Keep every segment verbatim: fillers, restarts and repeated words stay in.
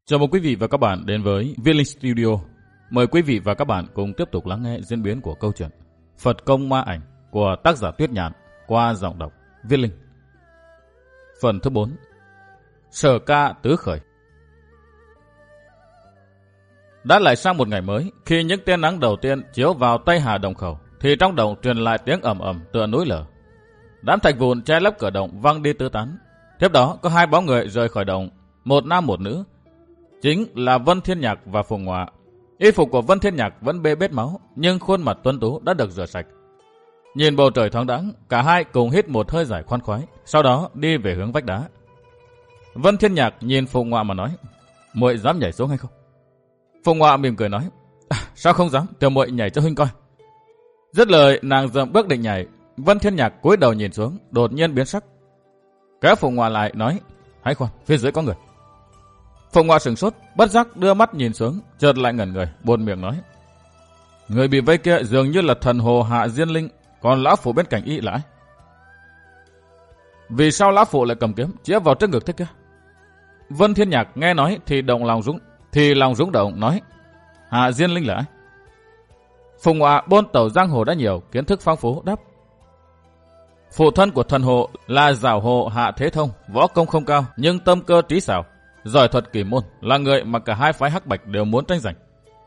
Chào mừng quý vị và các bạn đến với Viết Linh Studio. Mời quý vị và các bạn cùng tiếp tục lắng nghe diễn biến của câu chuyện Phật Công Ma Ảnh của tác giả Tuyết Nhạn qua giọng đọc Viết Linh. Phần thứ bốn. Sở ca tứ khởi. Đã lại sang một ngày mới, khi những tia nắng đầu tiên chiếu vào Tây Hà Đồng Khẩu, thì trong đồng truyền lại tiếng ầm ầm tựa núi lở. Đám thạch vụn che lấp cửa động văng đi tứ tán. Tiếp đó có hai bóng người rời khỏi động, một nam một nữ. Chính là Vân Thiên Nhạc và Phùng Ngọa. Y phục của Vân Thiên Nhạc vẫn bê bết máu, nhưng khuôn mặt tuấn tú đã được rửa sạch. Nhìn bầu trời thoáng đãng, cả hai cùng hít một hơi dài khoan khoái, sau đó đi về hướng vách đá. Vân Thiên Nhạc nhìn Phùng Ngọa mà nói: "Muội dám nhảy xuống hay không?" Phùng Ngọa mỉm cười nói: à, "Sao không dám, tiểu muội nhảy cho huynh coi." Dứt lời, nàng dậm bước định nhảy. Vân Thiên Nhạc cúi đầu nhìn xuống, đột nhiên biến sắc, kéo Phùng Ngọa lại nói: "Hãy khoan, phía dưới có người." Phùng Ngọa sửng sốt, bất giác đưa mắt nhìn xuống, chợt lại ngẩn người, buồn miệng nói: "Người bị vây kia dường như là thần hồ Hạ Diên Linh, còn lão phụ bên cạnh y là ai? Vì sao lão phụ lại cầm kiếm chĩa vào trước ngực thế kia?" Vân Thiên Nhạc nghe nói thì động lòng rúng, thì lòng rúng động nói: "Hạ Diên Linh là ai?" Phùng Ngọa bôn tẩu giang hồ đã nhiều, kiến thức phong phú, đáp: "Phụ thân của thần hồ là giảo hồ Hạ Thế Thông, võ công không cao nhưng tâm cơ trí xảo, giỏi thuật kỳ môn, là người mà cả hai phái Hắc Bạch đều muốn tranh giành."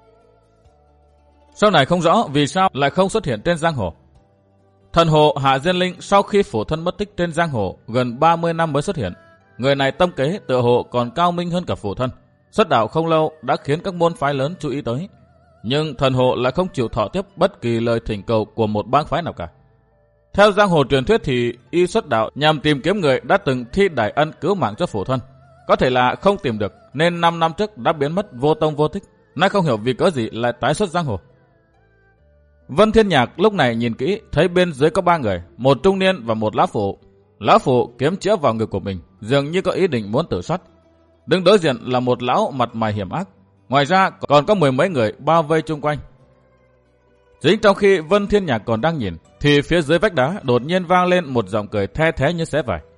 Sau này không rõ vì sao lại không xuất hiện trên giang hồ. Thần hồ Hạ Diên Linh sau khi phụ thân mất tích trên giang hồ gần ba mươi năm mới xuất hiện. Người này tâm kế tựa hồ còn cao minh hơn cả phụ thân. Xuất đạo không lâu đã khiến các môn phái lớn chú ý tới. Nhưng thần hồ lại không chịu thọ tiếp bất kỳ lời thỉnh cầu của một bang phái nào cả. Theo giang hồ truyền thuyết thì y xuất đạo nhằm tìm kiếm người đã từng thi đại ân cứu mạng cho phụ thân. Có thể là không tìm được nên năm năm trước đã biến mất vô tông vô tích, nay không hiểu vì cớ gì lại tái xuất giang hồ. Vân Thiên Nhạc lúc này nhìn kỹ thấy bên dưới có ba người, một trung niên và một lão phụ. Lão phụ kiếm chĩa vào ngực của mình, dường như có ý định muốn tự sát. Đứng đối diện là một lão mặt mày hiểm ác. Ngoài ra còn có mười mấy người bao vây chung quanh. Chính trong khi Vân Thiên Nhạc còn đang nhìn, thì phía dưới vách đá đột nhiên vang lên một giọng cười the thé như xé vải.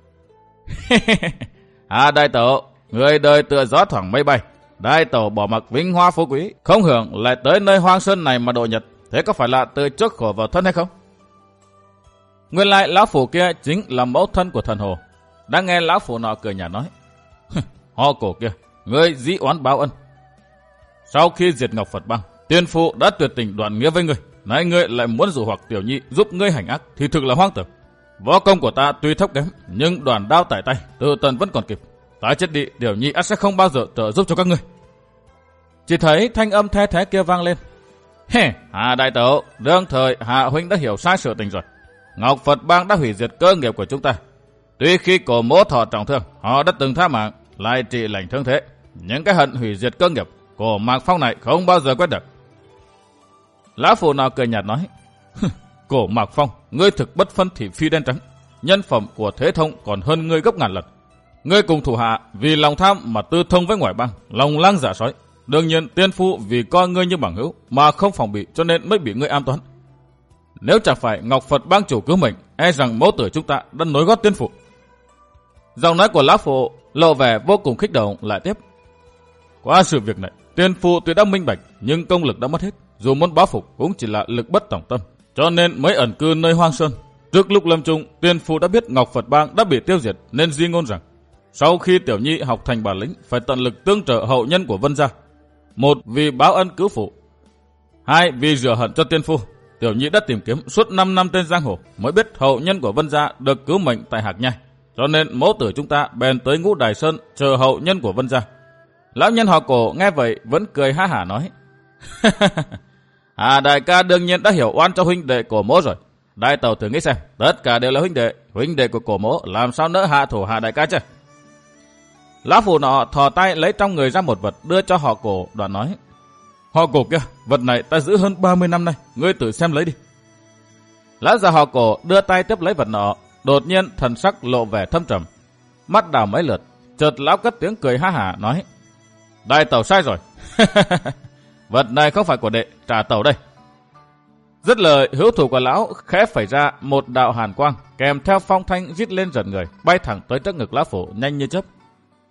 "À đại tổ, người đời tựa gió thoảng mây bay. Đại tổ bỏ mặc vinh hoa phú quý, không hưởng lại tới nơi hoang sơn này mà độ nhật. Thế có phải là tự chuốc khổ vào thân hay không?" Nguyên lại lão phụ kia chính là mẫu thân của thần hồ. Đã nghe lão phụ nọ cười nhạt nói: "Ho cổ kia, ngươi dĩ oán báo ân. Sau khi diệt Ngọc Phật Bang, tiên phụ đã tuyệt tình đoạn nghĩa với ngươi. Nay ngươi lại muốn dụ hoặc tiểu nhi giúp ngươi hành ác thì thực là hoang tưởng. Võ công của ta tuy thấp kém, nhưng đoàn đao tại tay, tự tần vẫn còn kịp. Ta chết đi, tiểu nhi ắt sẽ không bao giờ trợ giúp cho các ngươi." Chỉ thấy thanh âm the thế kia vang lên: "Hê, Hà đại tổ, đương thời Hạ huynh đã hiểu sai sự tình rồi. Ngọc Phật Bang đã hủy diệt cơ nghiệp của chúng ta. Tuy khi cổ mỗ thọ trọng thương, họ đã từng tha mạng, lại trị lành thương thế. Những cái hận hủy diệt cơ nghiệp của Mạc Phong này không bao giờ quét được." Lão phụ nào cười nhạt nói: "Cổ Mạc Phong, ngươi thực bất phân thị phi đen trắng. Nhân phẩm của Thế Thông còn hơn ngươi gấp ngàn lần. Ngươi cùng thủ hạ vì lòng tham mà tư thông với ngoại bang, lòng lang dạ sói. Đương nhiên tiên phu vì coi ngươi như bằng hữu mà không phòng bị cho nên mới bị ngươi ám toán. Nếu chẳng phải Ngọc Phật Bang chủ cứu mình, e rằng mẫu tử chúng ta đã nối gót tiên phụ." Giọng nói của lão phụ lộ vẻ vô cùng kích động, lại tiếp: "Qua sự việc này, tiên phụ tuy đã minh bạch nhưng công lực đã mất hết, dù muốn báo phục cũng chỉ là lực bất tòng tâm, cho nên mới ẩn cư nơi hoang sơn. Trước lúc lâm chung, tiên phụ đã biết Ngọc Phật Bang đã bị tiêu diệt nên di ngôn rằng sau khi tiểu nhi học thành bản lĩnh phải tận lực tương trợ hậu nhân của Vân gia. Một vì báo ân cứu phụ, hai vì rửa hận cho tiên phu. Tiểu nhi đã tìm kiếm suốt năm năm trên giang hồ mới biết hậu nhân của Vân gia được cứu mệnh tại Hạc Nhai, cho nên mẫu tử chúng ta bèn tới Ngũ Đài Sơn chờ hậu nhân của Vân gia." Lão nhân họ Cổ nghe vậy vẫn cười ha hả nói: "À đại ca đương nhiên đã hiểu oan cho huynh đệ của mỗ rồi. Đại tẩu thử nghĩ xem, tất cả đều là huynh đệ, huynh đệ của cổ mỗ làm sao nỡ hạ thủ hạ đại ca chứ?" Lão phụ nọ thò tay lấy trong người ra một vật đưa cho họ Cổ, đoạn nói: "Họ Cổ kia, vật này ta giữ hơn ba mươi năm nay, ngươi tự xem lấy đi." Lão già họ Cổ đưa tay tiếp lấy vật nọ, đột nhiên thần sắc lộ vẻ thâm trầm, mắt đảo mấy lượt, chợt lão cất tiếng cười ha hả nói: "Đại tẩu sai rồi. Vật này không phải của đệ, trả tẩu đây." Dứt lời, hữu thủ của lão khẽ phẩy ra một đạo hàn quang, kèm theo phong thanh rít lên giật người, bay thẳng tới trước ngực lão phụ nhanh như chớp.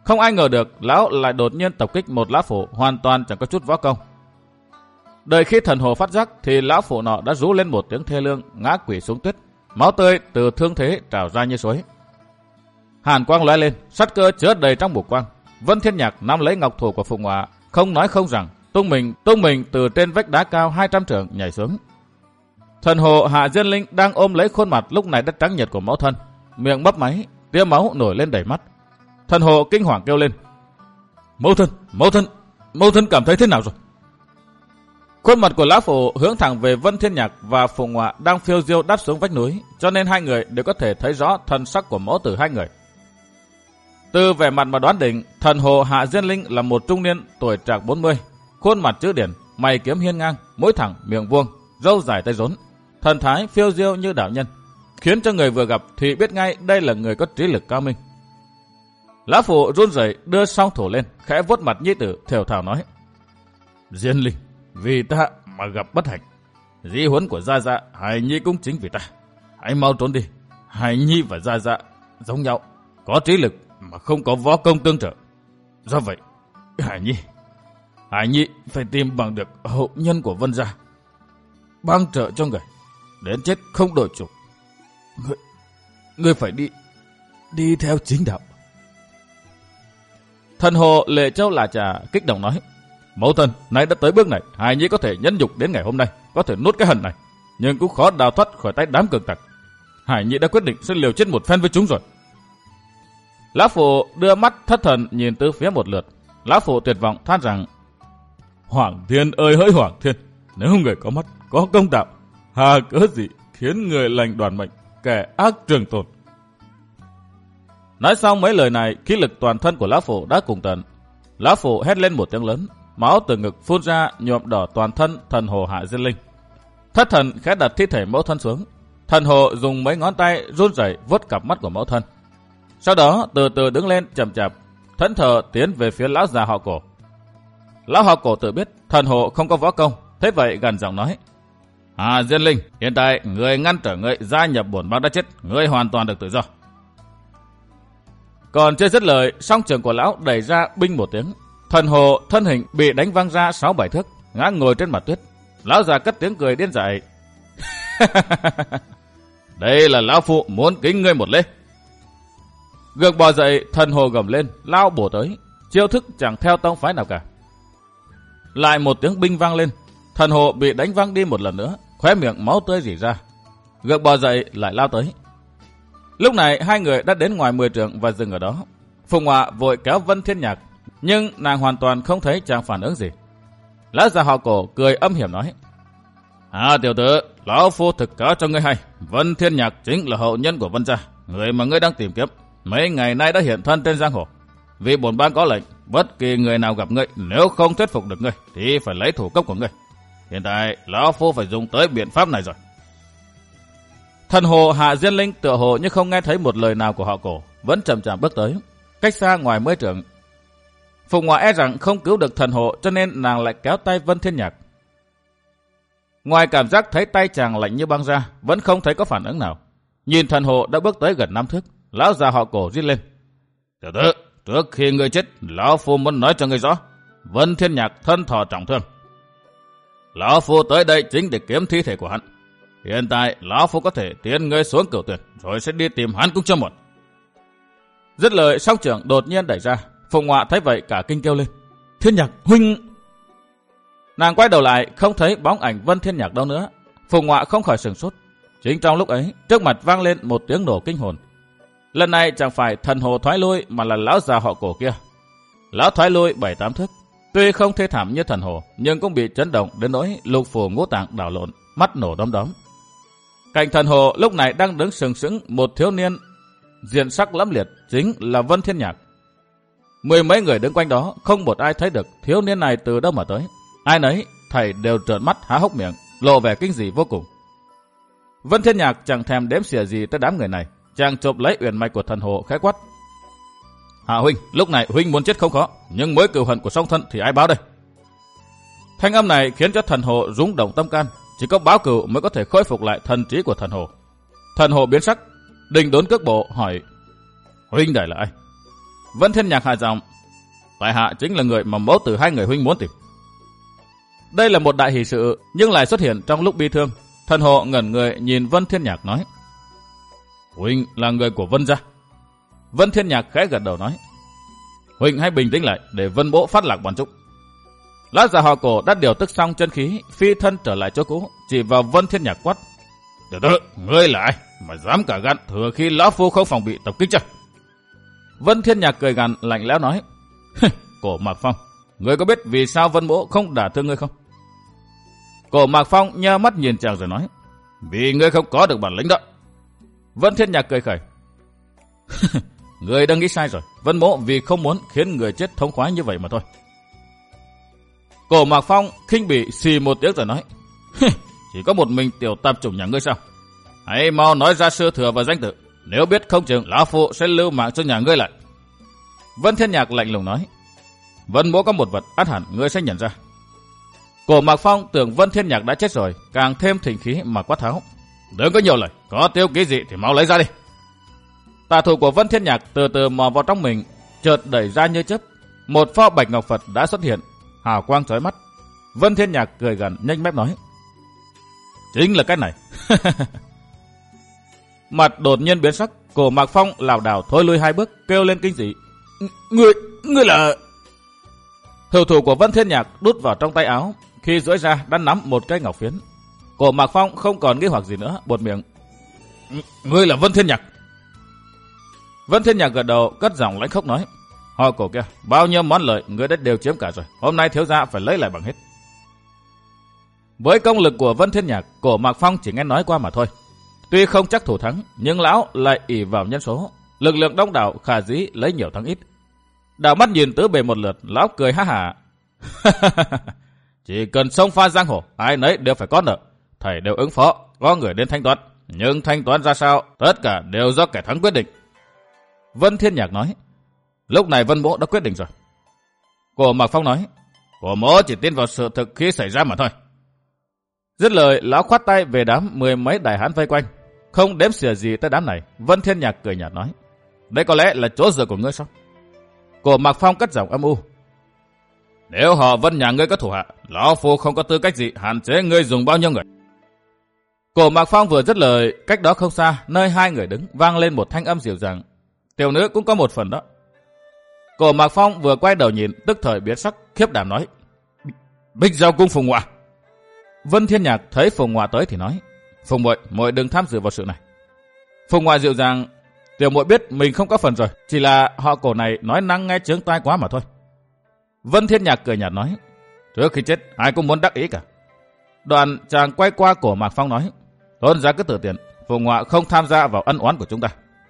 Không ai ngờ được lão lại đột nhiên tập kích một lão phụ hoàn toàn chẳng có chút võ công. Đợi khi thần hồ phát giác thì lão phụ nọ đã rú lên một tiếng thê lương, ngã quỵ xuống tuyết, máu tươi từ thương thế trào ra như suối. Hàn quang lóe lên, sát cơ chứa đầy trong mục quang. Vân Thiên Nhạc nắm lấy ngọc thủ của Phùng Họa, không nói không rằng, tung mình tung mình từ trên vách đá cao hai trăm trượng nhảy xuống. Thần hồ Hạ Diên Linh đang ôm lấy khuôn mặt lúc này đã trắng nhợt của mẫu thân, miệng mấp máy, tia máu nổi lên đầy mắt. Thần hồ kinh hoàng kêu lên: "Mẫu thân, mẫu thân, mẫu thân cảm thấy thế nào rồi?" Khuôn mặt của lão phụ hướng thẳng về Vân Thiên Nhạc và Phùng Họa đang phiêu diêu đáp xuống vách núi, cho nên hai người đều có thể thấy rõ thân sắc của mẫu tử hai người. Từ vẻ mặt mà đoán định, thần hồ Hạ Diên Linh là một trung niên tuổi trạc bốn mươi, khuôn mặt chữ điển, mày kiếm hiên ngang, mũi thẳng, miệng vuông, râu dài tay rốn, thần thái phiêu diêu như đạo nhân, khiến cho người vừa gặp thì biết ngay đây là người có trí lực cao minh. Lão phụ run rẩy đưa song thủ lên, khẽ vuốt mặt nhi tử, thều thào nói: "Diên Linh, vì ta mà gặp bất hạnh, di huấn của Gia Gia, Hải Nhi cũng chính vì ta. Hãy mau trốn đi. Hải Nhi và Gia Gia giống nhau, có trí lực mà không có võ công tương trợ. Do vậy, Hải Nhi, Hải Nhi phải tìm bằng được hậu nhân của Vân gia, ban trợ cho người, đến chết không đổi chủ. Người, người phải đi, đi theo chính đạo." Thần hồ Lệ Châu là trà kích động nói: "Mẫu thân, nay đã tới bước này, Hải Nhi có thể nhẫn nhục đến ngày hôm nay, có thể nuốt cái hận này, nhưng cũng khó đào thoát khỏi tay đám cường tặc. Hải Nhi đã quyết định sẽ liều chết một phen với chúng rồi." Lão phụ đưa mắt thất thần nhìn tứ phía một lượt. Lão phụ tuyệt vọng than rằng: "Hoàng thiên ơi hỡi Hoàng thiên, nếu người có mắt, có công đạo, hà cớ gì khiến người lành đoàn mệnh, kẻ ác trường tồn." Nói xong mấy lời này, khí lực toàn thân của lão phụ đã cùng tận. Lão phụ hét lên một tiếng lớn, máu từ ngực phun ra nhuộm đỏ toàn thân thần hồ Hạ Diên Linh. Thất thần khẽ đặt thi thể mẫu thân xuống. Thần hồ dùng mấy ngón tay run rẩy vuốt cặp mắt của mẫu thân. Sau đó từ từ đứng lên chậm chạp, thẫn thờ tiến về phía lão già họ Cổ. Lão họ Cổ tự biết thần hồ không có võ công, thế vậy gần giọng nói: "Hạ Diên Linh, hiện tại người ngăn trở người gia nhập bổn bang đã chết, người hoàn toàn được tự do." Còn chưa dứt lời, song trường của lão đẩy ra binh một tiếng. Thần hồ thân hình bị đánh văng ra sáu bảy thước, ngã ngồi trên mặt tuyết. Lão già cất tiếng cười điên dại: "Đây là lão phụ muốn kính ngươi một lễ." Gượng bò dậy, thần hồ gầm lên, lao bổ tới, chiêu thức chẳng theo tông phái nào cả. Lại một tiếng binh vang lên, thần hồ bị đánh văng đi một lần nữa, khóe miệng máu tươi rỉ ra. Gượng bò dậy lại lao tới. Lúc này hai người đã đến ngoài mười trượng và dừng ở đó. Phùng Họa vội kéo Vân Thiên Nhạc, nhưng nàng hoàn toàn không thấy chàng phản ứng gì. Lão già họ Cổ cười âm hiểm nói: "À tiểu tử, lão phu thực cáo cho ngươi hay, Vân Thiên Nhạc chính là hậu nhân của Vân gia, người mà ngươi đang tìm kiếm, mấy ngày nay đã hiện thân trên giang hồ. Vì bổn bang có lệnh, bất kỳ người nào gặp ngươi, nếu không thuyết phục được ngươi thì phải lấy thủ cấp của ngươi. Hiện tại lão phu phải dùng tới biện pháp này rồi." Thần hồ Hạ Diên Linh tựa hồ như không nghe thấy một lời nào của họ Cổ, vẫn chậm chạp bước tới, cách xa ngoài mấy trượng. Phùng Họa e rằng không cứu được thần hồ, cho nên nàng lại kéo tay Vân Thiên Nhạc. Ngoài cảm giác thấy tay chàng lạnh như băng ra, vẫn không thấy có phản ứng nào. Nhìn thần hồ đã bước tới gần năm thước, lão già họ Cổ rít lên: "Tiểu tử, trước khi ngươi chết, lão phu muốn nói cho ngươi rõ, Vân Thiên Nhạc thân thọ trọng thương. Lão phu tới đây chính để kiếm thi thể của hắn. Hiện tại lão phu có thể tiến ngươi xuống cửu tuyển, rồi sẽ đi tìm hắn cũng chưa muộn." Dứt lời, song trưởng đột nhiên đẩy ra. Phùng Họa thấy vậy cả kinh kêu lên: "Thiên Nhạc huynh!" Nàng quay đầu lại không thấy bóng ảnh Vân Thiên Nhạc đâu nữa. Phùng Họa không khỏi sửng sốt. Chính trong lúc ấy, trước mặt vang lên một tiếng nổ kinh hồn. Lần này chẳng phải thần hồ thoái lui mà là lão già họ Cổ kia. Lão thoái lui bảy tám thước, tuy không thê thảm như thần hồ, nhưng cũng bị chấn động đến nỗi lục phủ ngũ tạng đảo lộn, mắt nổ đom đóm. Cạnh thần hồ lúc này đang đứng sừng sững một thiếu niên diện sắc lẫm liệt, chính là Vân Thiên Nhạc. Mười mấy người đứng quanh đó, không một ai thấy được thiếu niên này từ đâu mà tới. Ai nấy thầy đều trợn mắt há hốc miệng, lộ vẻ kinh dị vô cùng. Vân Thiên Nhạc chẳng thèm đếm xỉa gì tới đám người này, chàng chộp lấy uyển mạch của thần hồ khẽ quát: "Hạ huynh, lúc này huynh muốn chết không khó, nhưng mối cừu hận của song thân thì ai báo đây?" Thanh âm này khiến cho thần hồ rung động tâm can, chỉ có báo cừu mới có thể khôi phục lại thần trí của thần hồ. Thần hồ biến sắc, định đốn cước bộ hỏi: "Huynh đại là ai?" Vân Thiên Nhạc hạ giọng, tại hạ chính là người mà mẫu tử hai người huynh muốn tìm. Đây là một đại hỷ sự nhưng lại xuất hiện trong lúc bi thương. Thần Hồ ngẩn người nhìn Vân Thiên Nhạc nói, huynh là người của Vân gia. Vân Thiên Nhạc khẽ gật đầu nói, huynh hãy bình tĩnh lại để Vân Mỗ phát lạc bọn chúng. Lão già họ Cổ đã điều tức xong chân khí, phi thân trở lại chỗ cũ, chỉ vào Vân Thiên Nhạc quát, từ từ, ngươi là ai mà dám cả gan thừa khi lão phu không phòng bị tập kích chứ? Vân Thiên Nhạc cười gằn lạnh lẽo nói, Cổ Mạc Phong, ngươi có biết vì sao Vân Mỗ không đả thương ngươi không? Cổ Mạc Phong nheo mắt nhìn chàng rồi nói, vì ngươi không có được bản lĩnh đó. Vân Thiên Nhạc cười khẩy, ngươi đang nghĩ sai rồi, Vân Mỗ vì không muốn khiến người chết thống khoái như vậy mà thôi. Cổ Mạc Phong khinh bỉ xì một tiếng rồi nói, chỉ có một mình tiểu tạp chủng nhà ngươi sao? Hãy mau nói ra sư thừa và danh tự, nếu biết không chừng lão phụ sẽ lưu mạng cho nhà ngươi lại. Vân Thiên Nhạc lạnh lùng nói, Vân Mỗ có một vật ắt hẳn ngươi sẽ nhận ra. Cổ Mạc Phong tưởng Vân Thiên Nhạc đã chết rồi, càng thêm thịnh khí mà quát tháo, đừng có nhiều lời, có tiêu ký gì thì mau lấy ra đi. Tà thủ của Vân Thiên Nhạc từ từ mò vào trong mình, chợt đẩy ra như chớp, một pho bạch ngọc Phật đã xuất hiện, hào quang chói mắt. Vân Thiên Nhạc cười gằn nhếch mép nói, chính là cái này. Mặt đột nhiên biến sắc, Cổ Mạc Phong lảo đảo thối lui hai bước, kêu lên kinh dị, ngươi, ngươi là... Hữu thủ của Vân Thiên Nhạc đút vào trong tay áo, khi duỗi ra đã nắm một cây ngọc phiến. Cổ Mạc Phong không còn nghi hoặc gì nữa, buột miệng, ngươi là Vân Thiên Nhạc. Vân Thiên Nhạc gật đầu, cất giọng lãnh khốc nói, họ Cổ kia, bao nhiêu món lợi ngươi đã đều chiếm cả rồi, hôm nay thiếu gia phải lấy lại bằng hết. Với công lực của Vân Thiên Nhạc, Cổ Mạc Phong chỉ nghe nói qua mà thôi. Tuy không chắc thủ thắng, nhưng lão lại ỷ vào nhân số, lực lượng đông đảo khả dĩ lấy nhiều thắng ít. Đảo mắt nhìn tứ bề một lượt, lão cười ha hả. Chỉ cần xông pha giang hồ, ai nấy đều phải có nợ, thầy đều ứng phó, có người đến thanh toán, nhưng thanh toán ra sao, tất cả đều do kẻ thắng quyết định. Vân Thiên Nhạc nói, lúc này Vân Mỗ đã quyết định rồi. Cổ Mạc Phong nói, Cổ Mỗ chỉ tin vào sự thực khi xảy ra mà thôi. Dứt lời, lão khoát tay về đám mười mấy đại hán vây quanh, không đếm xỉa gì tới đám này. Vân Thiên Nhạc cười nhạt nói, đây có lẽ là chỗ dựa của ngươi sao? Cổ Mạc Phong cất giọng âm u, nếu họ Vân nhà ngươi có thủ hạ, lão phu không có tư cách gì hạn chế ngươi dùng bao nhiêu người. Cổ Mạc Phong vừa dứt lời, cách đó không xa, nơi hai người đứng, vang lên một thanh âm dịu dàng, tiểu nữ cũng có một phần đó. Cổ Mạc Phong vừa quay đầu nhìn, tức thời biến sắc, khiếp đảm nói, Bích Giao Cung Phùng Ngoạ. Vân Thiên Nhạc thấy Phùng Ngoạ tới thì nói, Phùng muội, muội đừng tham dự vào sự này. Phùng Ngoạ dịu dàng, tiểu muội biết mình không có phần rồi, chỉ là họ Cổ này nói năng nghe chướng tai quá mà thôi. Vân Thiên Nhạc cười nhạt nói, trước khi chết ai cũng muốn đắc ý cả. Đoạn chàng quay qua Cổ Mạc Phong nói, tôn giá cứ tự tiện, Phùng Ngoạ không tham gia vào ân oán của chúng ta.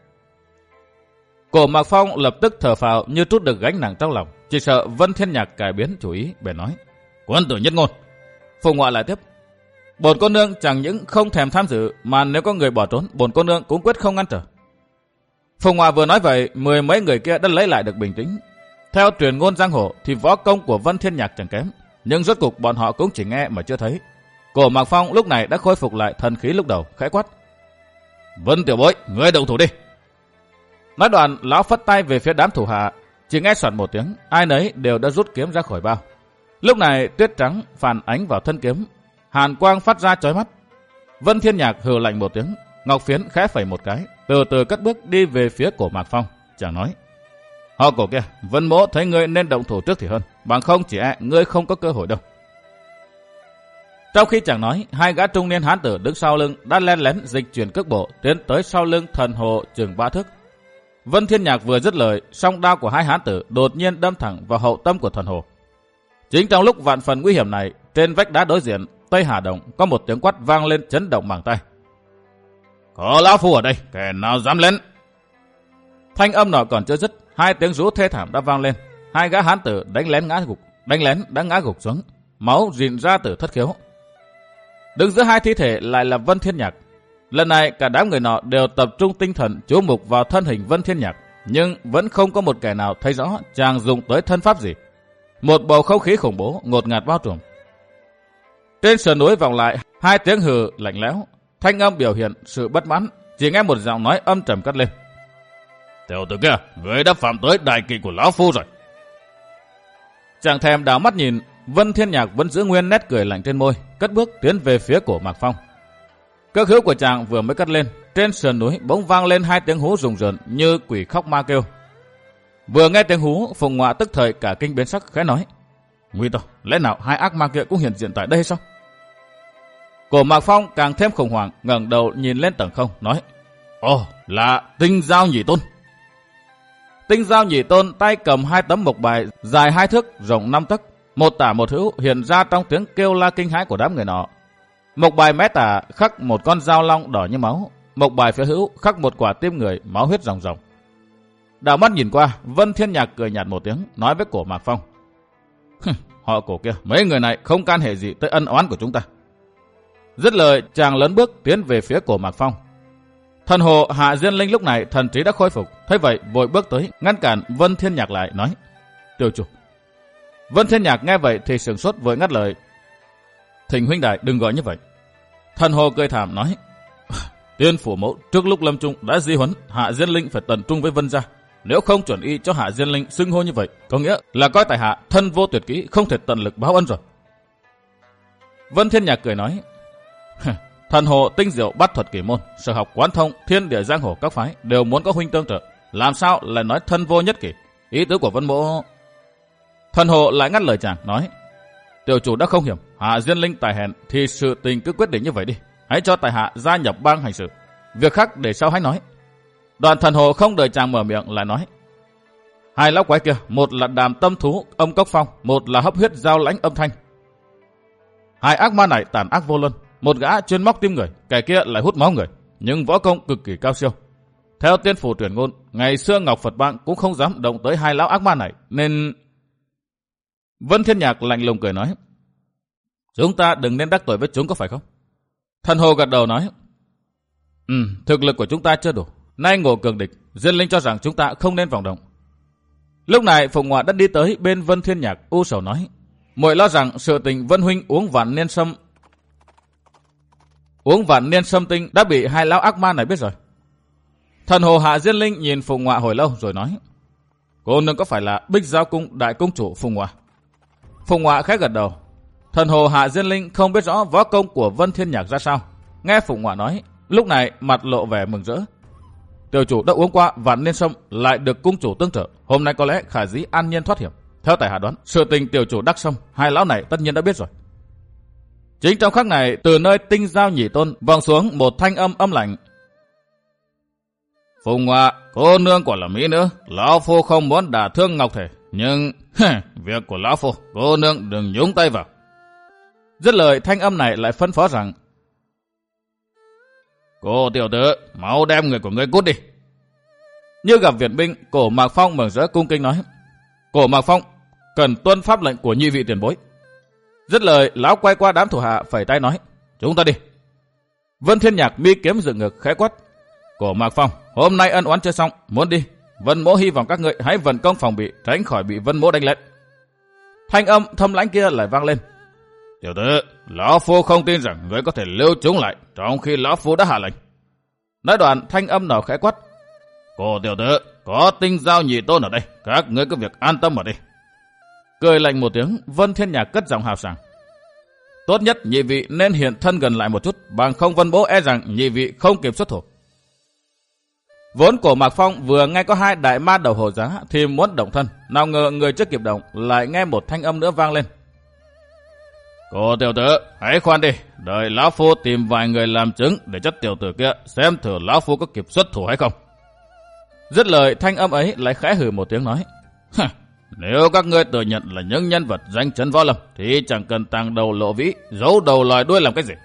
Cổ Mạc Phong lập tức thở phào như trút được gánh nặng trong lòng, chỉ sợ Vân Thiên Nhạc cải biến chủ ý, bèn nói, quân tử nhất ngôn. Phùng Ngoạ lại tiếp, bổn cô nương chẳng những không thèm tham dự, mà nếu có người bỏ trốn, bổn cô nương cũng quyết không ngăn trở. Phùng Ngoạ vừa nói vậy, mười mấy người kia đã lấy lại được bình tĩnh. Theo truyền ngôn giang hồ thì võ công của Vân Thiên Nhạc chẳng kém, nhưng rốt cục bọn họ cũng chỉ nghe mà chưa thấy. Cổ Mạc Phong lúc này đã khôi phục lại thần khí lúc đầu, khẽ quát, Vân tiểu bối, ngươi động thủ đi. Nói đoạn, lão phất tay về phía đám thủ hạ, chỉ nghe soạt một tiếng, ai nấy đều đã rút kiếm ra khỏi bao. Lúc này tuyết trắng phản ánh vào thân kiếm, hàn quang phát ra chói mắt. Vân Thiên Nhạc hừ lạnh một tiếng, ngọc phiến khẽ phẩy một cái, từ từ cất bước đi về phía Cổ Mạc Phong. Chàng nói, họ Cổ kia, Vân Mỗ thấy ngươi nên động thủ trước thì hơn, bằng không chỉ e ngươi không có cơ hội đâu. Trong khi chàng nói, hai gã trung niên hán tử đứng sau lưng đã len lén dịch chuyển cước bộ tiến tới sau lưng Thần Hồ chừng ba thước. Vân Thiên Nhạc vừa dứt lời, song đao của hai hán tử đột nhiên đâm thẳng vào hậu tâm của Thần Hồ. Chính trong lúc vạn phần nguy hiểm này, trên vách đá đối diện Tây Hà Động có một tiếng quát vang lên chấn động màng tai. Có lão phu ở đây, kẻ nào dám lên? Thanh âm nọ còn chưa dứt, hai tiếng rú thê thảm đã vang lên. Hai gã hán tử đánh lén ngã gục, đánh lén đã ngã gục xuống, máu rịn ra từ thất khiếu. Đứng giữa hai thi thể lại là Vân Thiên Nhạc. Lần này cả đám người nọ đều tập trung tinh thần chú mục vào thân hình Vân Thiên Nhạc, nhưng vẫn không có một kẻ nào thấy rõ chàng dùng tới thân pháp gì. Một bầu không khí khủng bố ngột ngạt bao trùm. Trên sườn núi vọng lại hai tiếng hừ lạnh lẽo, thanh âm biểu hiện sự bất mãn, chỉ nghe một giọng nói âm trầm cất lên. Tiểu tử kia, người đã phạm tới đại kỵ của lão phu rồi. Chàng thèm đảo mắt nhìn, Vân Thiên Nhạc vẫn giữ nguyên nét cười lạnh trên môi, cất bước tiến về phía của Mạc Phong. Cước hữu của chàng vừa mới cất lên, trên sườn núi bỗng vang lên hai tiếng hú rùng rợn như quỷ khóc ma kêu. Vừa nghe tiếng hú, Phùng Ngoạ tức thời cả kinh biến sắc, khẽ nói: Nguy to, lẽ nào hai ác ma kia cũng hiện diện tại đây sao? Cổ Mạc Phong càng thêm khủng hoảng, ngẩng đầu nhìn lên tầng không, nói: Ồ, là Tinh Giao Nhị Tôn. Tinh Giao Nhị Tôn tay cầm hai tấm mộc bài dài hai thước, rộng năm tấc, một tả một hữu hiện ra trong tiếng kêu la kinh hãi của đám người nọ. Mộc bài mé tả khắc một con dao long đỏ như máu, mộc bài phía hữu khắc một quả tim người, máu huyết ròng ròng. Đảo mắt nhìn qua, Vân Thiên Nhạc cười nhạt một tiếng, nói với Cổ Mạc Phong: Họ Cổ kia, mấy người này không can hệ gì tới ân oán của chúng ta. Dứt lời, chàng lớn bước tiến về phía Cổ Mạc Phong. Thần hồ Hạ Diên Linh lúc này thần trí đã khôi phục, thấy vậy vội bước tới ngăn cản Vân Thiên Nhạc lại, nói: Tiểu chủ. Vân Thiên Nhạc nghe vậy thì sửng sốt, vội ngắt lời: Thỉnh huynh đại đừng gọi như vậy. Thần hồ cười thảm nói: Tiên phủ mẫu trước lúc lâm chung đã di huấn Hạ Diên Linh phải tận trung với Vân gia, nếu không chuẩn y cho Hạ Diên Linh xưng hô như vậy, có nghĩa là coi tại hạ thân vô tuyệt kỹ, không thể tận lực báo ân rồi. Vân Thiên Nhạc cười nói: Thần hồ tinh diệu bắt thuật kỳ môn, sở học quán thông thiên địa giang hồ các phái đều muốn có huynh tương trợ, làm sao lại nói thân vô nhất kỷ? Ý tứ của Vân mỗ. Thần hồ lại ngắt lời chàng, nói: Tiểu chủ đã không hiểm, Hạ Diên Linh tài hèn thì sự tình cứ quyết định như vậy đi, hãy cho tại hạ gia nhập bang hành sự, việc khác để sau hãy nói. Đoàn thần hồ không đợi chàng mở miệng lại nói: Hai lão quái kia, một là Đàm Tâm Thú Âm Cốc Phong, một là Hấp Huyết Giao Lãnh Âm Thanh. Hai ác ma này tàn ác vô luân, một gã chuyên móc tim người, kẻ kia lại hút máu người, nhưng võ công cực kỳ cao siêu. Theo tiên phủ truyền ngôn, ngày xưa Ngọc Phật Bang cũng không dám động tới hai lão ác ma này, nên... Vân Thiên Nhạc lạnh lùng cười nói: Chúng ta đừng nên đắc tội với chúng, có phải không? Thần hồ gật đầu nói: Ừ, thực lực của chúng ta chưa đủ, nay ngộ cường địch, Diên Linh cho rằng chúng ta không nên vọng động. Lúc này Phùng Ngoạ đã đi tới bên Vân Thiên Nhạc, u sầu nói: Muội lo rằng sự tình Vân huynh uống vạn niên sâm uống vạn niên sâm tinh đã bị hai lão ác ma này biết rồi. Thần hồ Hạ Diên Linh nhìn Phùng Ngoạ hồi lâu rồi nói: Cô nương có phải là Bích Giao Cung đại công chủ Phùng Ngoạ? Phùng Ngoạ khẽ gật đầu. Thần hồ Hạ Diên Linh không biết rõ võ công của Vân Thiên Nhạc ra sao, nghe Phùng Ngoạ nói, lúc này mặt lộ vẻ mừng rỡ. Tiểu chủ đã uống qua vạn niên sâm, lại được cung chủ tương trợ, hôm nay có lẽ khả dĩ an nhiên thoát hiểm. Theo tại hạ đoán, sự tình tiểu chủ đắc sâm, hai lão này tất nhiên đã biết rồi. Chính trong khắc này, từ nơi Tinh Giao Nhị Tôn vang xuống một thanh âm âm lạnh: Phùng Ngoạ, cô nương quả là mỹ nữ, lão phu không muốn đả thương ngọc thể, nhưng việc của lão phu, cô nương đừng nhúng tay vào. Dứt lời, thanh âm này lại phân phó rằng: Cô tiểu tử, mau đem người của ngươi cút đi. Như gặp viện binh, Cổ Mạc Phong mừng rỡ cung kính nói: Cổ Mạc Phong cần tuân pháp lệnh của nhị vị tiền bối. Dứt lời, lão quay qua đám thủ hạ phẩy tay nói: Chúng ta đi. Vân Thiên Nhạc mi kiếm dựng ngực khẽ quát: Cổ Mạc Phong, hôm nay ân oán chưa xong, muốn đi, Vân mỗ hy vọng các ngươi hãy vận công phòng bị, tránh khỏi bị Vân mỗ đánh lén. Thanh âm thâm lãnh kia lại vang lên: Tiểu tử, lão phu không tin rằng ngươi có thể lưu chúng lại trong khi lão phu đã hạ lệnh. Nói đoạn, thanh âm nọ khẽ quát: Cô tiểu tử, có Tinh Giao Nhị Tôn ở đây, các ngươi cứ việc an tâm ở đây. Cười lạnh một tiếng, Vân Thiên Nhạc cất giọng hào sảng: Tốt nhất nhị vị nên hiện thân gần lại một chút, bằng không Vân mỗ e rằng nhị vị không kịp xuất thủ. Vốn Cổ Mạc Phong vừa nghe có hai đại ma đầu hộ giá thì muốn động thân, nào ngờ người chưa kịp động lại nghe một thanh âm nữa vang lên: Cô tiểu tử, hãy khoan đi, đợi lão phu tìm vài người làm chứng để cho tiểu tử kia xem thử lão phu có kịp xuất thủ hay không. Dứt lời, thanh âm ấy lại khẽ hừ một tiếng nói: Nếu các ngươi tự nhận là những nhân vật danh chấn võ lâm thì chẳng cần tàng đầu lộ vĩ, giấu đầu lòi đuôi làm cái gì.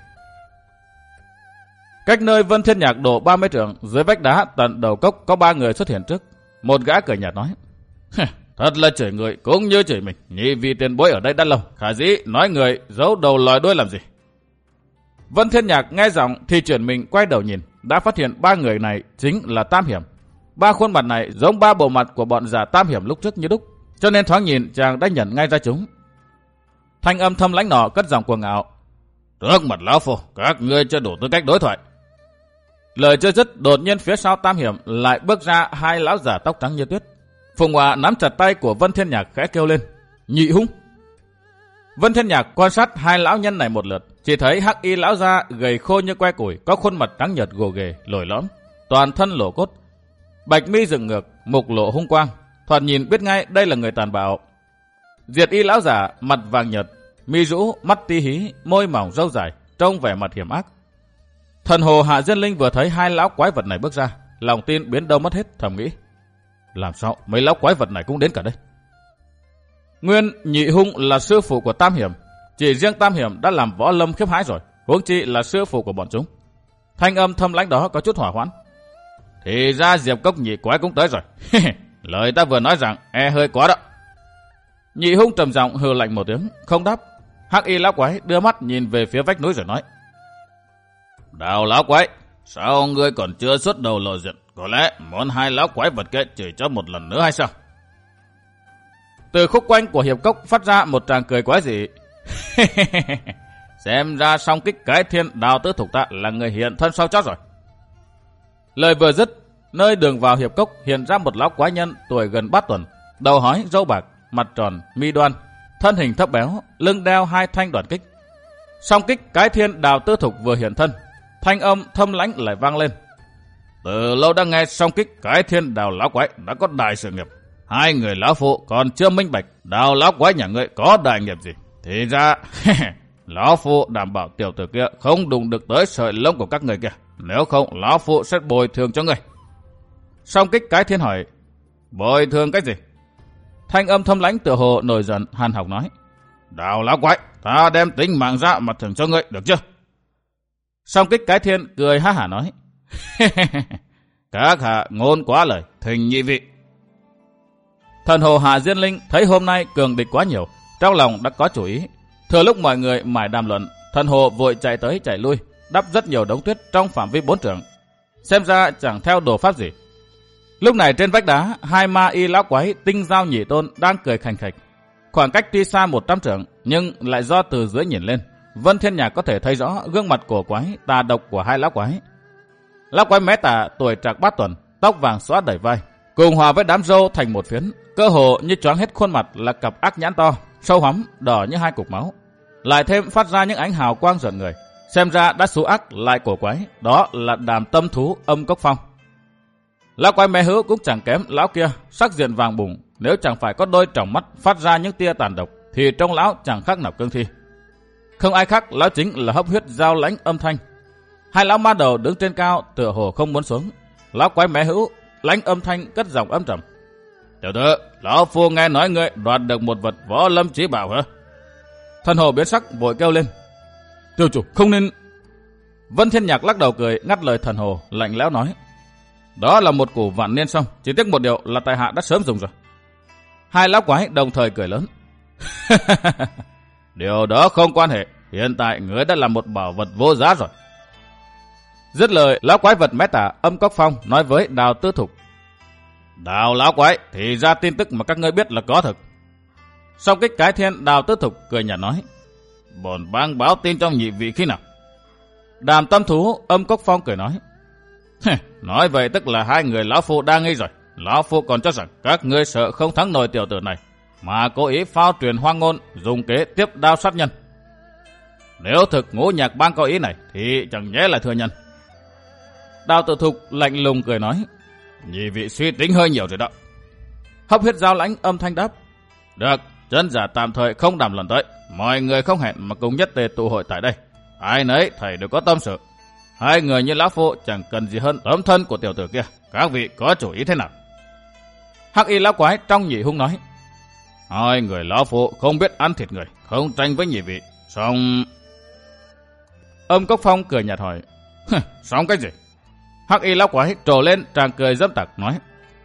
Cách nơi Vân Thiên Nhạc đổ ba mươi trượng, dưới vách đá tận đầu cốc có ba người xuất hiện trước. Một gã cười nhạt nói: Thật là chửi người cũng như chửi mình, nhị vị tiền bối ở đây đã lâu, khả dĩ nói người giấu đầu lòi đuôi làm gì. Vân Thiên Nhạc nghe giọng thì chuyển mình quay đầu nhìn, đã phát hiện ba người này chính là Tam Hiểm. Ba khuôn mặt này giống ba bộ mặt của bọn già Tam Hiểm lúc trước như đúc, cho nên thoáng nhìn chàng đã nhận ngay ra chúng. Thanh âm thâm lãnh nọ cất giọng cuồng ngạo: Trước mặt lão phu, các ngươi chưa đủ tư cách đối thoại. Lời chưa dứt, đột nhiên phía sau Tam Hiểm lại bước ra hai lão già tóc trắng như tuyết. Phùng Họa nắm chặt tay của Vân Thiên Nhạc khẽ kêu lên: Nhị Hung. Vân Thiên Nhạc quan sát hai lão nhân này một lượt, chỉ thấy hắc y lão già gầy khô như que củi, có khuôn mặt trắng nhợt gồ ghề, lồi lõm, toàn thân lỗ cốt, bạch mi dựng ngược, mục lộ hung quang, thoạt nhìn biết ngay đây là người tàn bạo. Diệt y lão giả mặt vàng nhợt, mi rũ, mắt ti hí, môi mỏng râu dài, trông vẻ mặt hiểm ác. Thần hồ Hạ Diên Linh vừa thấy hai lão quái vật này bước ra, lòng tin biến đâu mất hết, thầm nghĩ: làm sao mấy lão quái vật này cũng đến cả đây? Nguyên Nhị Hung là sư phụ của Tam Hiểm, chỉ riêng Tam Hiểm đã làm võ lâm khiếp hãi rồi, huống chi là sư phụ của bọn chúng. Thanh âm thâm lãnh đó có chút hỏa hoãn. Thì ra Diệp Cốc nhị quái cũng tới rồi. Lời ta vừa nói rằng e hơi quá đó. Nhị Hung trầm giọng hừ lạnh một tiếng, không đáp. Hắc y lão quái đưa mắt nhìn về phía vách núi rồi nói: Đào lão quái, sao ngươi còn chưa xuất đầu lộ diện? Có lẽ muốn hai lão quái vật kia chửi cho một lần nữa hay sao? Từ khúc quanh của Hiệp Cốc phát ra một tràng cười quái dị. Xem ra song kích cái thiên Đào Tư Thục ta là người hiện thân sau chót rồi. Lời vừa dứt, nơi đường vào Hiệp Cốc hiện ra một lão quái nhân tuổi gần bát tuần, đầu hói râu bạc, mặt tròn, mi đoan, thân hình thấp béo, lưng đeo hai thanh đoản kích. Song kích cái thiên Đào Tư Thục vừa hiện thân, thanh âm thâm lãnh lại vang lên: Từ lâu đã nghe song kích cái thiên Đào lão quái đã có đại sự nghiệp. Hai người lão phụ còn chưa minh bạch Đào lão quái nhà ngươi có đại nghiệp gì. Thì ra lão phụ đảm bảo tiểu tử kia không đụng được tới sợi lông của các người kia, nếu không lão phụ sẽ bồi thường cho người. Song kích cái thiên hỏi: Bồi thường cái gì? Thanh âm thâm lãnh tựa hồ nổi giận hàn học nói: Đào lão quái, ta đem tính mạng ra mà thưởng cho ngươi, được chưa? Song kích cái thiên cười ha hả nói: Các hạ ngôn quá lời, thỉnh nhị vị. Thần hồ Hạ Diên Linh thấy hôm nay cường địch quá nhiều, trong lòng đã có chủ ý. Thừa lúc mọi người mải đàm luận, thần hồ vội chạy tới chạy lui, đắp rất nhiều đống tuyết trong phạm vi bốn trượng. Xem ra chẳng theo đồ pháp gì. Lúc này trên vách đá, hai ma y lão quái Tinh Giao Nhị Tôn đang cười khành khạch. Khoảng cách tuy xa một trăm trượng, nhưng lại do từ dưới nhìn lên, Vân Thiên Nhạc có thể thấy rõ gương mặt cổ quái tà độc của hai lão quái. Lão quái mé tà tuổi trạc bát tuần, tóc vàng xõa đầy vai, cùng hòa với đám râu thành một phiến, cơ hồ như choáng hết khuôn mặt là cặp ác nhãn to, sâu hắm, đỏ như hai cục máu, lại thêm phát ra những ánh hào quang rợn người. Xem ra đã xú ác lại cổ quái, đó là Đàm Tâm Thú Âm Cốc Phong. Lão quái mé hữu cũng chẳng kém lão kia, sắc diện vàng bùng, nếu chẳng phải có đôi tròng mắt phát ra những tia tàn độc, thì trong lão chẳng khác nào cương thi. Không ai khác, lão chính là Hấp Huyết Giao Lãnh Âm Thanh. Hai lão ma đầu đứng trên cao, tựa hồ không muốn xuống. Lão quái mé hữu, Lãnh Âm Thanh cất giọng âm trầm: Tiểu tử, lão phu nghe nói ngươi đoạt được một vật võ lâm chí bảo hả? Thần hồ biến sắc vội kêu lên: Tiểu chủ không nên. Vân Thiên Nhạc lắc đầu cười ngắt lời thần hồ, lạnh lẽo nói: Đó là một củ vạn niên song, chỉ tiếc một điều là tại hạ đã sớm dùng rồi. Hai lão quái đồng thời cười lớn: Điều đó không quan hệ, hiện tại ngươi đã là một bảo vật vô giá rồi. Dứt lời, lão quái vật mé tả Âm Cốc Phong nói với Đào Tư Thục: Đào lão quái, thì ra tin tức mà các ngươi biết là có thực. Sau kích cái thiên Đào Tư Thục cười nhạt nói: Bổn bang báo tin trong nhị vị khi nào? Đàm Tâm Thú Âm Cốc Phong cười nói: Nói vậy tức là hai người lão phu đang nghi rồi. Lão phu còn cho rằng các ngươi sợ không thắng nổi tiểu tử này, mà cố ý phao truyền hoang ngôn, dùng kế tiếp đao sát nhân. Nếu thực Ngũ Nhạc bang có ý này, thì chẳng nhẽ là thừa nhận. Đào Tự Thục lạnh lùng cười nói: Nhị vị suy tính hơi nhiều rồi đó. Hấp Huyết Giao Lãnh Âm Thanh đáp: Được, chân giả tạm thời không đàm luận tới. Mọi người không hẹn mà cùng nhất tề tụ hội tại đây. Ai nấy thầy đều có tâm sự. Hai người như lão phu chẳng cần gì hơn tấm thân của tiểu tử kia. Các vị có chủ ý thế nào? Hắc y lão quái trong Nhị Hung nói: Hai người lão phu không biết ăn thịt người, không tranh với nhị vị. Xong... Âm Cốc Phong cười nhạt hỏi: Xong cái gì? Hắc y lão quái trồ lên tràng cười dâm tặc nói: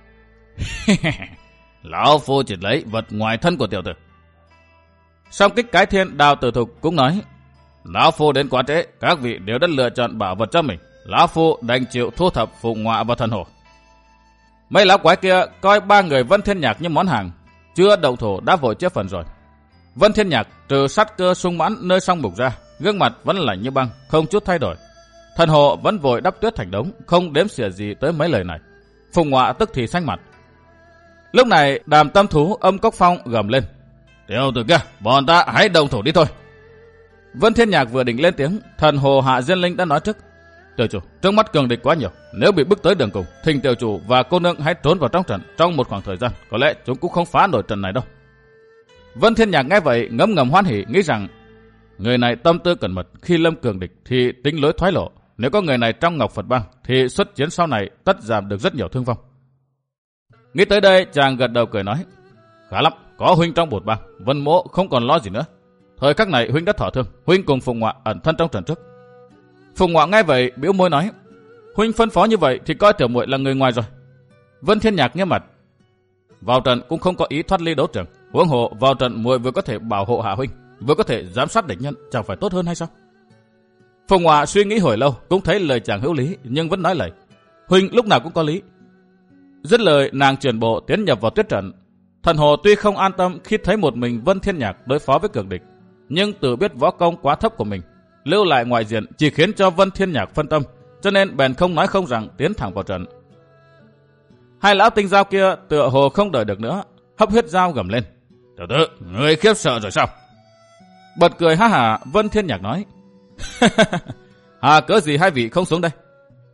Lão phu chỉ lấy vật ngoài thân của tiểu tử. Song kích cái thiên Đào Tử Thục cũng nói: Lão phu đến quá trễ, các vị đều đã lựa chọn bảo vật cho mình. Lão phu đành chịu thu thập phụng ngọa và thần hồ. Mấy lão quái kia coi ba người Vân Thiên Nhạc như món hàng, chưa động thủ đã vội chia phần rồi. Vân Thiên Nhạc trừ sát cơ sung mãn nơi song mục ra, gương mặt vẫn lạnh như băng, không chút thay đổi. Thần Hồ vẫn vội đắp tuyết thành đống, không đếm xỉa gì tới mấy lời này. Phùng Ngọa tức thì xanh mặt. Lúc này Đàm Tâm Thú âm Cốc Phong gầm lên: "Tiểu tử kia, bọn ta hãy đồng thủ đi thôi." Vân Thiên Nhạc vừa định lên tiếng, Thần Hồ Hạ Diên Linh đã nói trước: "Tiểu chủ, trước mắt cường địch quá nhiều, nếu bị bức tới đường cùng, thỉnh tiểu chủ và cô nương hãy trốn vào trong trận trong một khoảng thời gian, có lẽ chúng cũng không phá nổi trận này đâu." Vân Thiên Nhạc nghe vậy ngấm ngầm hoan hỉ, nghĩ rằng người này tâm tư cẩn mật, khi lâm cường địch thì tính lối thoái lộ, nếu có người này trong Ngọc Phật Bang thì xuất chiến sau này tất giảm được rất nhiều thương vong. Nghĩ tới đây, chàng gật đầu cười nói: "Khá lắm, có huynh trong bột bang, Vân Mỗ không còn lo gì nữa. Thời khắc này huynh đã thọ thương, huynh cùng Phùng Ngọa ẩn thân trong trận trước." Phùng Ngọa nghe vậy bĩu môi nói: "Huynh phân phó như vậy thì coi tiểu muội là người ngoài rồi." Vân Thiên Nhạc nghiêm mặt: "Vào trận cũng không có ý thoát ly đấu trường, huống hồ vào trận muội vừa có thể bảo hộ hạ huynh, vừa có thể giám sát địch nhân, chẳng phải tốt hơn hay sao?" Phùng Ngọa suy nghĩ hồi lâu, cũng thấy lời chàng hữu lý, nhưng vẫn nói lời: "Huynh lúc nào cũng có lý." Dứt lời, nàng chuyển bộ tiến nhập vào tuyết trận. Thần Hồ tuy không an tâm khi thấy một mình Vân Thiên Nhạc đối phó với cường địch, nhưng tự biết võ công quá thấp của mình, lưu lại ngoại diện chỉ khiến cho Vân Thiên Nhạc phân tâm, cho nên bèn không nói không rằng tiến thẳng vào trận. Hai lão tinh dao kia tựa hồ không đợi được nữa, hấp huyết dao gầm lên: "Tiểu tử, ngươi khiếp sợ rồi sao?" Bật cười ha hả, Vân Thiên Nhạc nói: "Hà cớ gì hai vị không xuống đây?"